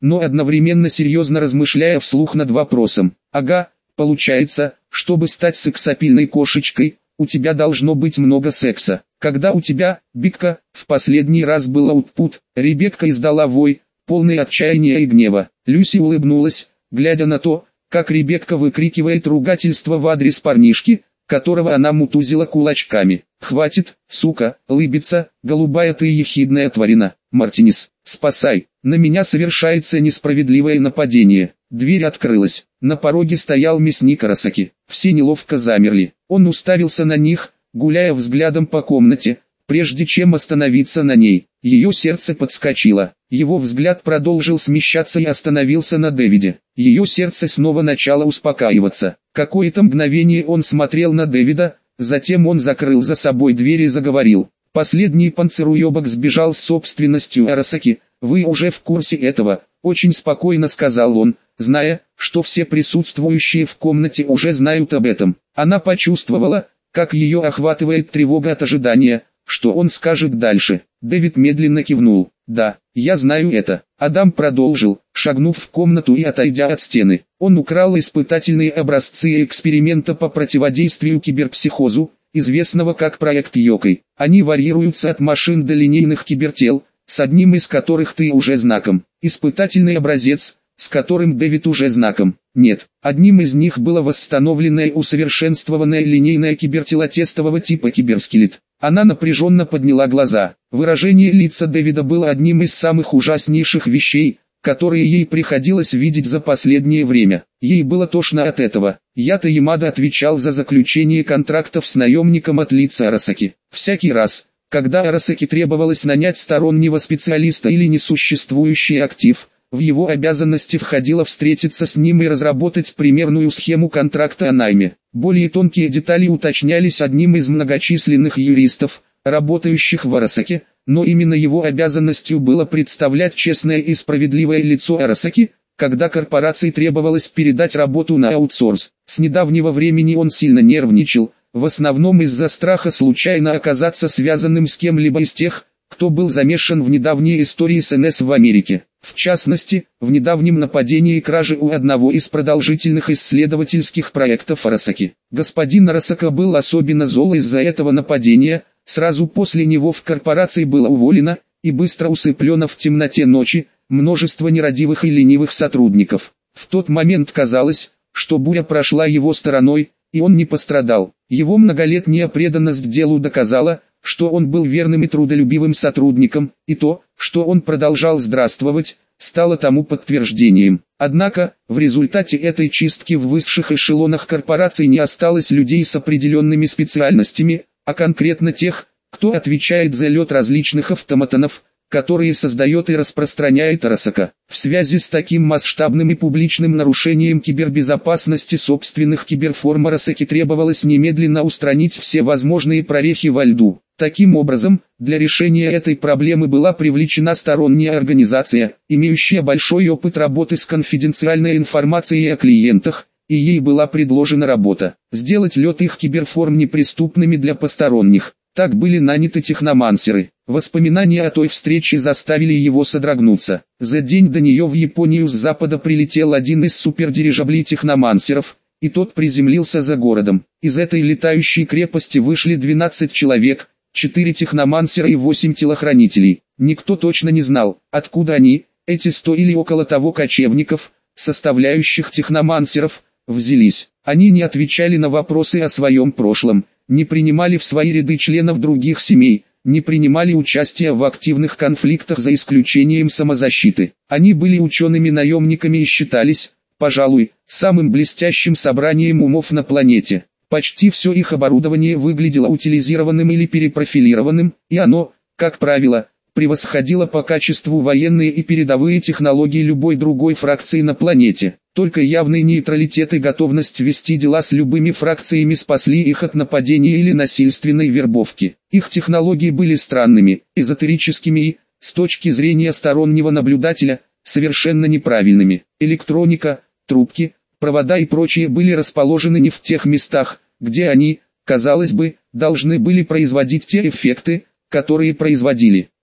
но одновременно серьезно размышляя вслух над вопросом. Ага, получается, чтобы стать сексапильной кошечкой, у тебя должно быть много секса. Когда у тебя, Бикка, в последний раз был аутпут, Ребекка издала вой, полный отчаяния и гнева. Люси улыбнулась, глядя на то, как Ребекка выкрикивает ругательство в адрес парнишки, которого она мутузила кулачками. «Хватит, сука, лыбиться, голубая ты ехидная тварина, Мартинес, спасай, на меня совершается несправедливое нападение». Дверь открылась, на пороге стоял мясник Арасаки. Все неловко замерли, он уставился на них, гуляя взглядом по комнате, прежде чем остановиться на ней. Ее сердце подскочило, его взгляд продолжил смещаться и остановился на Дэвиде. Ее сердце снова начало успокаиваться. Какое-то мгновение он смотрел на Дэвида, затем он закрыл за собой дверь и заговорил. Последний панцируёбок сбежал с собственностью Арасаки, вы уже в курсе этого, очень спокойно сказал он, зная, что все присутствующие в комнате уже знают об этом. Она почувствовала, как ее охватывает тревога от ожидания, что он скажет дальше. Дэвид медленно кивнул. «Да, я знаю это». Адам продолжил, шагнув в комнату и отойдя от стены. Он украл испытательные образцы эксперимента по противодействию киберпсихозу, известного как проект Йокой. Они варьируются от машин до линейных кибертел, с одним из которых ты уже знаком. Испытательный образец, с которым Дэвид уже знаком. Нет, одним из них было восстановленное усовершенствованное линейное кибертело тестового типа киберскелет. Она напряженно подняла глаза. Выражение лица Дэвида было одним из самых ужаснейших вещей, которые ей приходилось видеть за последнее время. Ей было тошно от этого. Ята Ямада отвечал за заключение контрактов с наемником от лица Арасаки. Всякий раз, когда Арасаки требовалось нанять стороннего специалиста или несуществующий актив, в его обязанности входило встретиться с ним и разработать примерную схему контракта о найме. Более тонкие детали уточнялись одним из многочисленных юристов, работающих в Арасаки, но именно его обязанностью было представлять честное и справедливое лицо Арасаки, когда корпорации требовалось передать работу на аутсорс. С недавнего времени он сильно нервничал, в основном из-за страха случайно оказаться связанным с кем-либо из тех, кто был замешан в недавней истории с НС в Америке. В частности, в недавнем нападении и краже у одного из продолжительных исследовательских проектов Арасаки. Господин Арасака был особенно зол из-за этого нападения, сразу после него в корпорации было уволено, и быстро усыплено в темноте ночи, множество нерадивых и ленивых сотрудников. В тот момент казалось, что буря прошла его стороной, и он не пострадал. Его многолетняя преданность делу доказала, что он был верным и трудолюбивым сотрудником, и то, что он продолжал здравствовать, стало тому подтверждением. Однако, в результате этой чистки в высших эшелонах корпораций не осталось людей с определенными специальностями, а конкретно тех, кто отвечает за лед различных автоматонов, которые создает и распространяет Арасака. В связи с таким масштабным и публичным нарушением кибербезопасности собственных киберформ Арасаки требовалось немедленно устранить все возможные прорехи во льду. Таким образом, для решения этой проблемы была привлечена сторонняя организация, имеющая большой опыт работы с конфиденциальной информацией о клиентах, и ей была предложена работа сделать лед их киберформ неприступными для посторонних. Так были наняты техномансеры. Воспоминания о той встрече заставили его содрогнуться. За день до нее в Японию с запада прилетел один из супердирижаблей техномансеров, и тот приземлился за городом. Из этой летающей крепости вышли 12 человек, 4 техномансера и 8 телохранителей. Никто точно не знал, откуда они, эти 100 или около того кочевников, составляющих техномансеров, взялись. Они не отвечали на вопросы о своем прошлом, не принимали в свои ряды членов других семей, не принимали участия в активных конфликтах за исключением самозащиты. Они были учеными-наемниками и считались, пожалуй, самым блестящим собранием умов на планете. Почти все их оборудование выглядело утилизированным или перепрофилированным, и оно, как правило, превосходило по качеству военные и передовые технологии любой другой фракции на планете. Только явный нейтралитет и готовность вести дела с любыми фракциями спасли их от нападения или насильственной вербовки. Их технологии были странными, эзотерическими и, с точки зрения стороннего наблюдателя, совершенно неправильными. Электроника, трубки, провода и прочее были расположены не в тех местах, где они, казалось бы, должны были производить те эффекты, которые производили.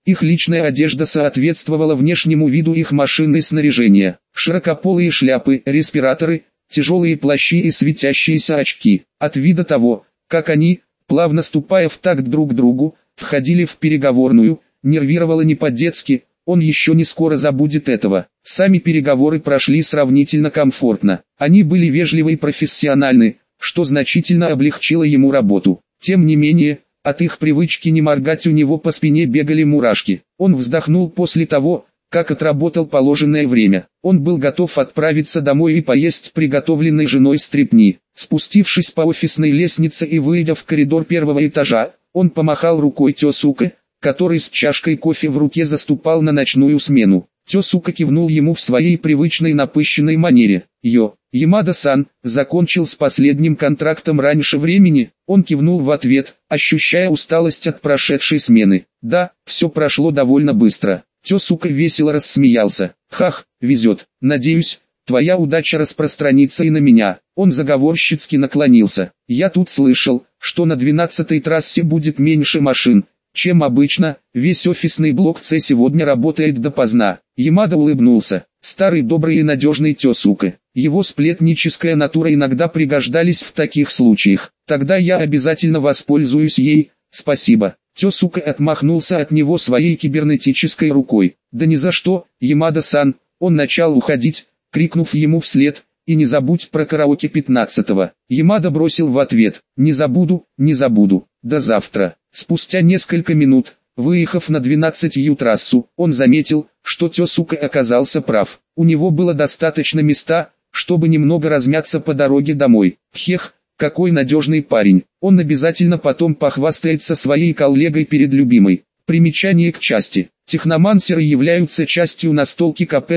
Их личная одежда соответствовала внешнему виду их машин и снаряжения. Широкополые шляпы, респираторы, тяжелые плащи и светящиеся очки. От вида того, как они, плавно ступая в такт друг другу, входили в переговорную, нервировало не по-детски, он еще не скоро забудет этого. Сами переговоры прошли сравнительно комфортно. Они были вежливы и профессиональны, что значительно облегчило ему работу. Тем не менее, от их привычки не моргать у него по спине бегали мурашки. Он вздохнул после того, как отработал положенное время. Он был готов отправиться домой и поесть приготовленной женой стрипни. Спустившись по офисной лестнице и выйдя в коридор первого этажа, он помахал рукой Тёсуке, который с чашкой кофе в руке заступал на ночную смену. Тёсука кивнул ему в своей привычной напыщенной манере. Ямада-сан, закончил с последним контрактом раньше времени?» Он кивнул в ответ, ощущая усталость от прошедшей смены. «Да, все прошло довольно быстро». Тёсука весело рассмеялся. «Хах, везет. Надеюсь, твоя удача распространится и на меня». Он заговорщицки наклонился. «Я тут слышал, что на 12-й трассе будет меньше машин, чем обычно. Весь офисный блок С сегодня работает допоздна». Ямада улыбнулся. Старый добрый и надежный Тёсука. Его сплетническая натура иногда пригождались в таких случаях. «Тогда я обязательно воспользуюсь ей, спасибо». Тёсука отмахнулся от него своей кибернетической рукой. «Да ни за что, Ямада-сан». Он начал уходить, крикнув ему вслед: «И не забудь про караоке 15-го». Ямада бросил в ответ: «Не забуду, не забуду. До завтра». Спустя несколько минут, выехав на 12-ю трассу, он заметил, что Тёсука оказался прав. У него было достаточно места, чтобы немного размяться по дороге домой. Хех, какой надежный парень. Он обязательно потом похвастается своей коллегой перед любимой. Примечание к части. Техномансеры являются частью настолки КП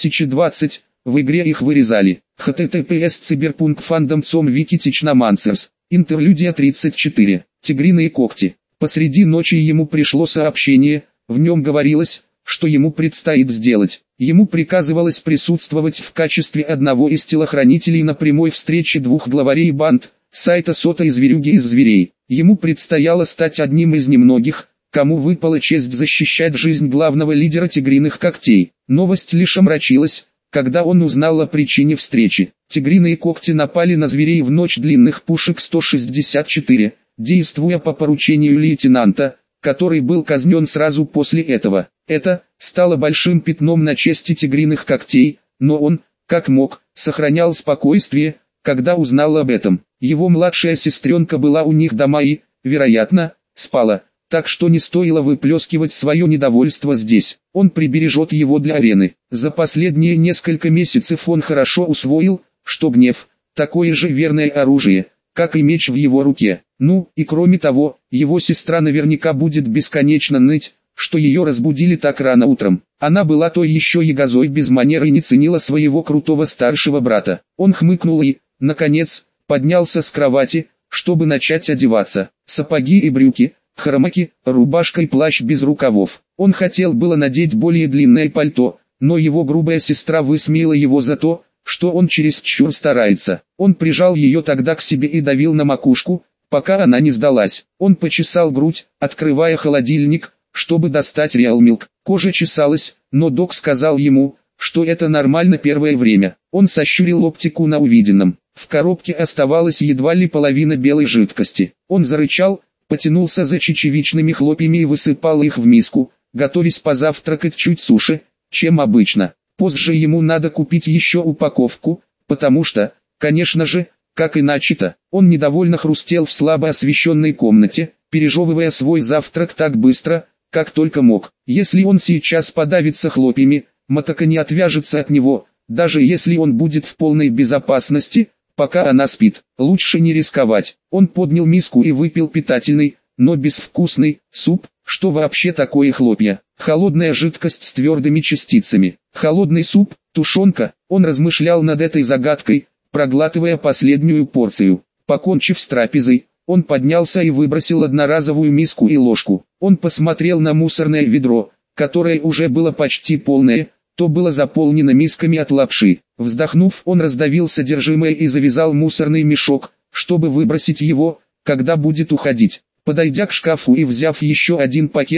2020, в игре их вырезали. https cyberpunk.fandom.com/wiki Technomancers. Интерлюдия 34. Тигриные когти. Посреди ночи ему пришло сообщение, в нем говорилось, что ему предстоит сделать. Ему приказывалось присутствовать в качестве одного из телохранителей на прямой встрече двух главарей банд, сайта Сота и Зверюги из Зверей. Ему предстояло стать одним из немногих, кому выпала честь защищать жизнь главного лидера Тигриных когтей. Новость лишь омрачилась, когда он узнал о причине встречи. Тигриные когти напали на Зверей в ночь длинных пушек 164, действуя по поручению лейтенанта, который был казнен сразу после этого. Это стало большим пятном на чести Тигриных когтей, но он, как мог, сохранял спокойствие, когда узнал об этом. Его младшая сестренка была у них дома и, вероятно, спала, так что не стоило выплескивать свое недовольство здесь. Он прибережет его для арены. За последние несколько месяцев он хорошо усвоил, что гнев – такое же верное оружие, как и меч в его руке. Ну, и кроме того, его сестра наверняка будет бесконечно ныть, что ее разбудили так рано утром. Она была той еще ягозой без манер и не ценила своего крутого старшего брата. Он хмыкнул и, наконец, поднялся с кровати, чтобы начать одеваться. Сапоги и брюки, хромаки, рубашка и плащ без рукавов. Он хотел было надеть более длинное пальто, но его грубая сестра высмеяла его за то, что он чересчур старается. Он прижал ее тогда к себе и давил на макушку, пока она не сдалась. Он почесал грудь, открывая холодильник, чтобы достать Real Milk. Кожа чесалась, но док сказал ему, что это нормально первое время. Он сощурил оптику на увиденном. В коробке оставалась едва ли половина белой жидкости. Он зарычал, потянулся за чечевичными хлопьями и высыпал их в миску, готовясь позавтракать чуть суше, чем обычно. Позже ему надо купить еще упаковку, потому что, конечно же, как иначе-то, он недовольно хрустел в слабо освещенной комнате, пережевывая свой завтрак так быстро, как только мог. Если он сейчас подавится хлопьями, Мотока не отвяжется от него, даже если он будет в полной безопасности, пока она спит. Лучше не рисковать. Он поднял миску и выпил питательный, но безвкусный, суп. Что вообще такое хлопья? Холодная жидкость с твердыми частицами. Холодный суп, тушенка. Он размышлял над этой загадкой, проглатывая последнюю порцию. Покончив с трапезой, он поднялся и выбросил одноразовую миску и ложку. Он посмотрел на мусорное ведро, которое уже было почти полное, то было заполнено мисками от лапши. Вздохнув, он раздавил содержимое и завязал мусорный мешок, чтобы выбросить его, когда будет уходить. Подойдя к шкафу и взяв еще один пакет,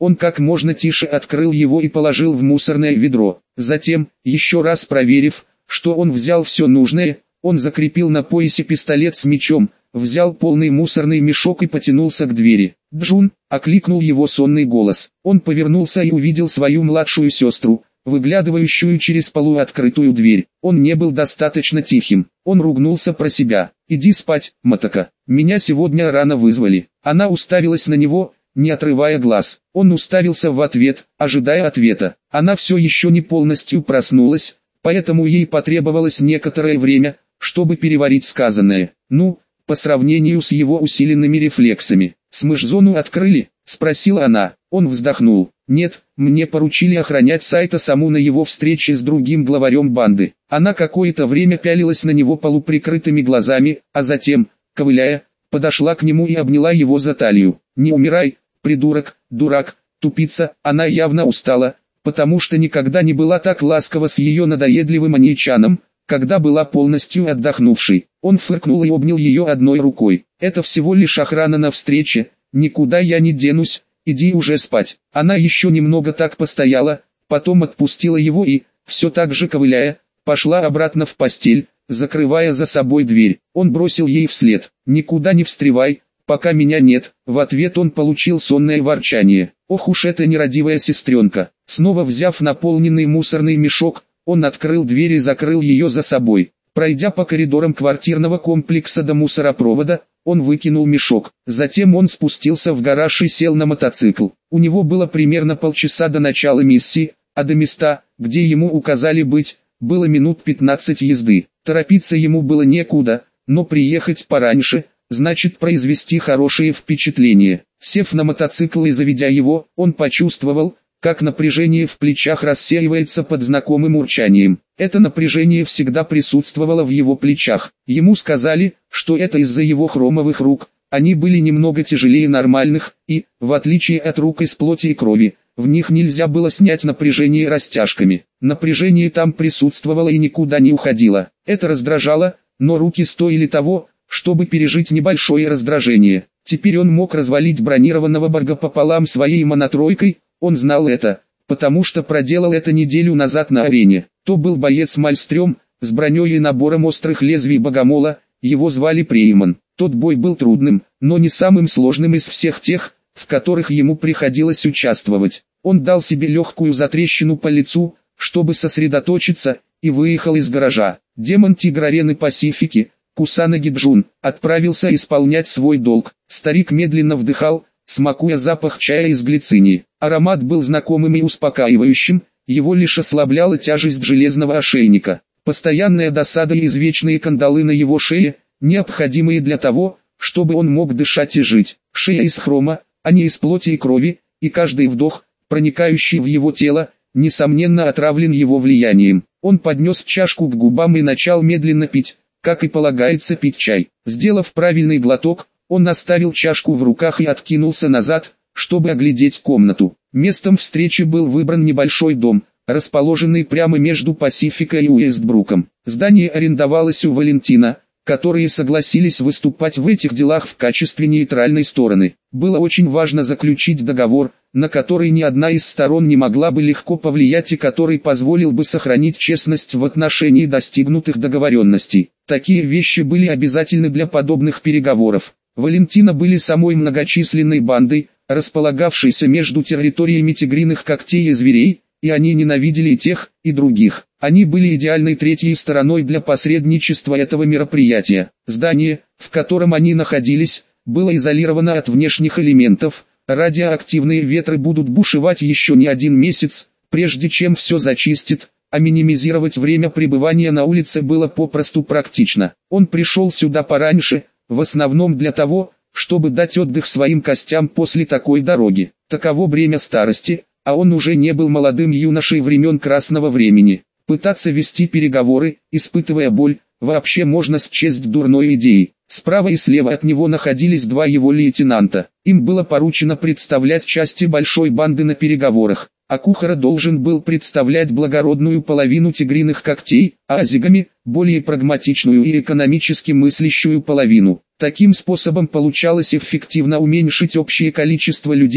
Он как можно тише открыл его и положил в мусорное ведро. Затем, еще раз проверив, что он взял все нужное, он закрепил на поясе пистолет с мечом, взял полный мусорный мешок и потянулся к двери. «Джун!» — окликнул его сонный голос. Он повернулся и увидел свою младшую сестру, выглядывающую через полуоткрытую дверь. Он не был достаточно тихим. Он ругнулся про себя. «Иди спать, Матака. Меня сегодня рано вызвали». Она уставилась на него, не отрывая глаз. Он уставился в ответ, ожидая ответа. Она все еще не полностью проснулась, поэтому ей потребовалось некоторое время, чтобы переварить сказанное. «Ну, по сравнению с его усиленными рефлексами, смыш-зону открыли?» — спросила она. Он вздохнул. «Нет, мне поручили охранять Сайта-саму на его встрече с другим главарем банды». Она какое-то время пялилась на него полуприкрытыми глазами, а затем, ковыляя, подошла к нему и обняла его за талию. «Не умирай, придурок, дурак, тупица». Она явно устала, потому что никогда не была так ласкова с ее надоедливым аньячаном, когда была полностью отдохнувшей. Он фыркнул и обнял ее одной рукой. «Это всего лишь охрана на встрече, никуда я не денусь, иди уже спать». Она еще немного так постояла, потом отпустила его и, все так же ковыляя, пошла обратно в постель, закрывая за собой дверь. Он бросил ей вслед: «Никуда не встревай, пока меня нет». В ответ он получил сонное ворчание. «Ох уж эта нерадивая сестренка». Снова взяв наполненный мусорный мешок, он открыл дверь и закрыл ее за собой. Пройдя по коридорам квартирного комплекса до мусоропровода, он выкинул мешок. Затем он спустился в гараж и сел на мотоцикл. У него было примерно полчаса до начала миссии, а до места, где ему указали быть, было минут 15 езды. Торопиться ему было некуда, но приехать пораньше, значит произвести хорошее впечатление. Сев на мотоцикл и заведя его, он почувствовал, как напряжение в плечах рассеивается под знакомым урчанием. Это напряжение всегда присутствовало в его плечах. Ему сказали, что это из-за его хромовых рук. Они были немного тяжелее нормальных, и, в отличие от рук из плоти и крови, в них нельзя было снять напряжение растяжками. Напряжение там присутствовало и никуда не уходило. Это раздражало, но руки стоили того, чтобы пережить небольшое раздражение. Теперь он мог развалить бронированного Борга пополам своей монотройкой. Он знал это, потому что проделал это неделю назад на арене. То был боец Мальстрём, с броней и набором острых лезвий богомола, его звали Прейман. Тот бой был трудным, но не самым сложным из всех тех, в которых ему приходилось участвовать. Он дал себе легкую затрещину по лицу, чтобы сосредоточиться, и выехал из гаража. Демон Тигр Арены Пасифики, Кусанаги Джун, отправился исполнять свой долг. Старик медленно вдыхал, смакуя запах чая из глицинии. Аромат был знакомым и успокаивающим, его лишь ослабляла тяжесть железного ошейника. Постоянная досада и извечные кандалы на его шее, необходимые для того, чтобы он мог дышать и жить. Шея из хрома, а не из плоти и крови, и каждый вдох, проникающий в его тело, несомненно отравлен его влиянием. Он поднес чашку к губам и начал медленно пить, как и полагается пить чай. Сделав правильный глоток, он оставил чашку в руках и откинулся назад, чтобы оглядеть комнату. Местом встречи был выбран небольшой дом, расположенный прямо между Пасификой и Уэстбруком. Здание арендовалось у Валентина, которые согласились выступать в этих делах в качестве нейтральной стороны. Было очень важно заключить договор, на который ни одна из сторон не могла бы легко повлиять и который позволил бы сохранить честность в отношении достигнутых договоренностей. Такие вещи были обязательны для подобных переговоров. Валентина были самой многочисленной бандой, располагавшейся между территориями тигриных когтей и зверей, и они ненавидели и тех, и других. Они были идеальной третьей стороной для посредничества этого мероприятия. Здание, в котором они находились, было изолировано от внешних элементов. Радиоактивные ветры будут бушевать еще не один месяц, прежде чем все зачистит, а минимизировать время пребывания на улице было попросту практично. Он пришел сюда пораньше, в основном для того, чтобы дать отдых своим костям после такой дороги. Таково бремя старости, а он уже не был молодым юношей времен красного времени. Пытаться вести переговоры, испытывая боль, вообще можно счесть дурной идеей. Справа и слева от него находились два его лейтенанта. Им было поручено представлять части большой банды на переговорах, а Кухара должен был представлять благородную половину тигриных когтей, а Азигами – более прагматичную и экономически мыслящую половину. Таким способом получалось эффективно уменьшить общее количество людей,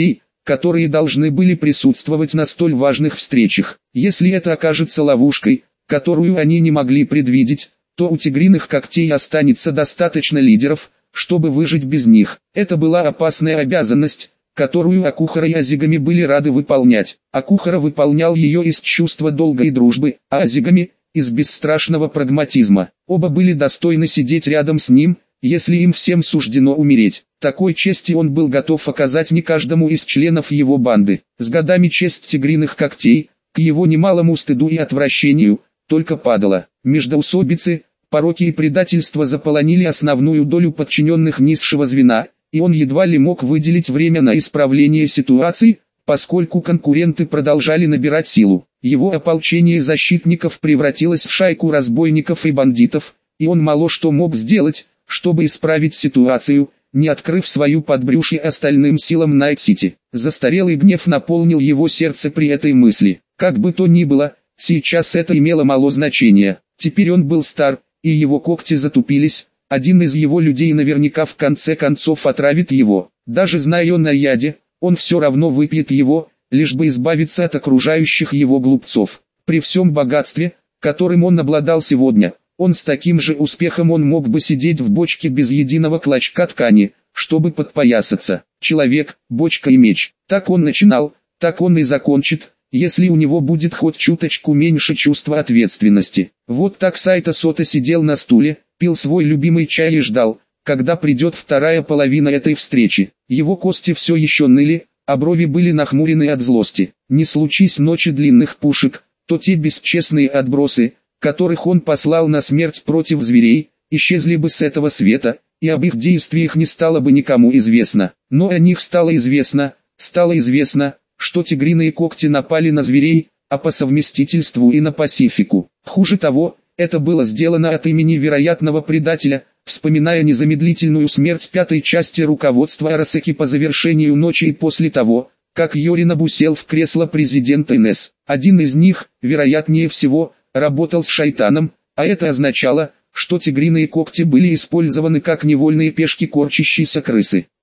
которые должны были присутствовать на столь важных встречах. Если это окажется ловушкой, которую они не могли предвидеть, то у тигриных когтей останется достаточно лидеров, чтобы выжить без них. Это была опасная обязанность, которую Акухара и Азигами были рады выполнять. Акухара выполнял ее из чувства долга и дружбы, а Азигами – из бесстрашного прагматизма. Оба были достойны сидеть рядом с ним, если им всем суждено умереть. Такой чести он был готов оказать не каждому из членов его банды. С годами честь тигриных когтей, к его немалому стыду и отвращению, только падала. Междоусобицы, пороки и предательство заполонили основную долю подчиненных низшего звена, и он едва ли мог выделить время на исправление ситуации, поскольку конкуренты продолжали набирать силу. Его ополчение защитников превратилось в шайку разбойников и бандитов, и он мало что мог сделать, чтобы исправить ситуацию, не открыв свою подбрюшье остальным силам Найт-Сити. Застарелый гнев наполнил его сердце при этой мысли. Как бы то ни было, сейчас это имело мало значения. Теперь он был стар, и его когти затупились. Один из его людей наверняка в конце концов отравит его. Даже зная о яде, он все равно выпьет его, лишь бы избавиться от окружающих его глупцов. При всем богатстве, которым он обладал сегодня, он с таким же успехом мог бы сидеть в бочке без единого клочка ткани, чтобы подпоясаться. Человек, бочка и меч. Так он начинал, так он и закончит, если у него будет хоть чуточку меньше чувства ответственности. Вот так Сайто Сото сидел на стуле, пил свой любимый чай и ждал, когда придет вторая половина этой встречи. Его кости все еще ныли, а брови были нахмурены от злости. Не случись ночи длинных пушек, то те бесчестные отбросы, которых он послал на смерть против зверей, исчезли бы с этого света, и об их действиях не стало бы никому известно. Но о них стало известно, что тигриные когти напали на зверей, а по совместительству и на Пасифику. Хуже того, это было сделано от имени вероятного предателя, вспоминая незамедлительную смерть пятой части руководства Арасеки по завершению ночи и после того, как Йоринобу сел в кресло президента НС. Один из них, вероятнее всего, работал с шайтаном, а это означало, что тигриные когти были использованы как невольные пешки корчащейся крысы.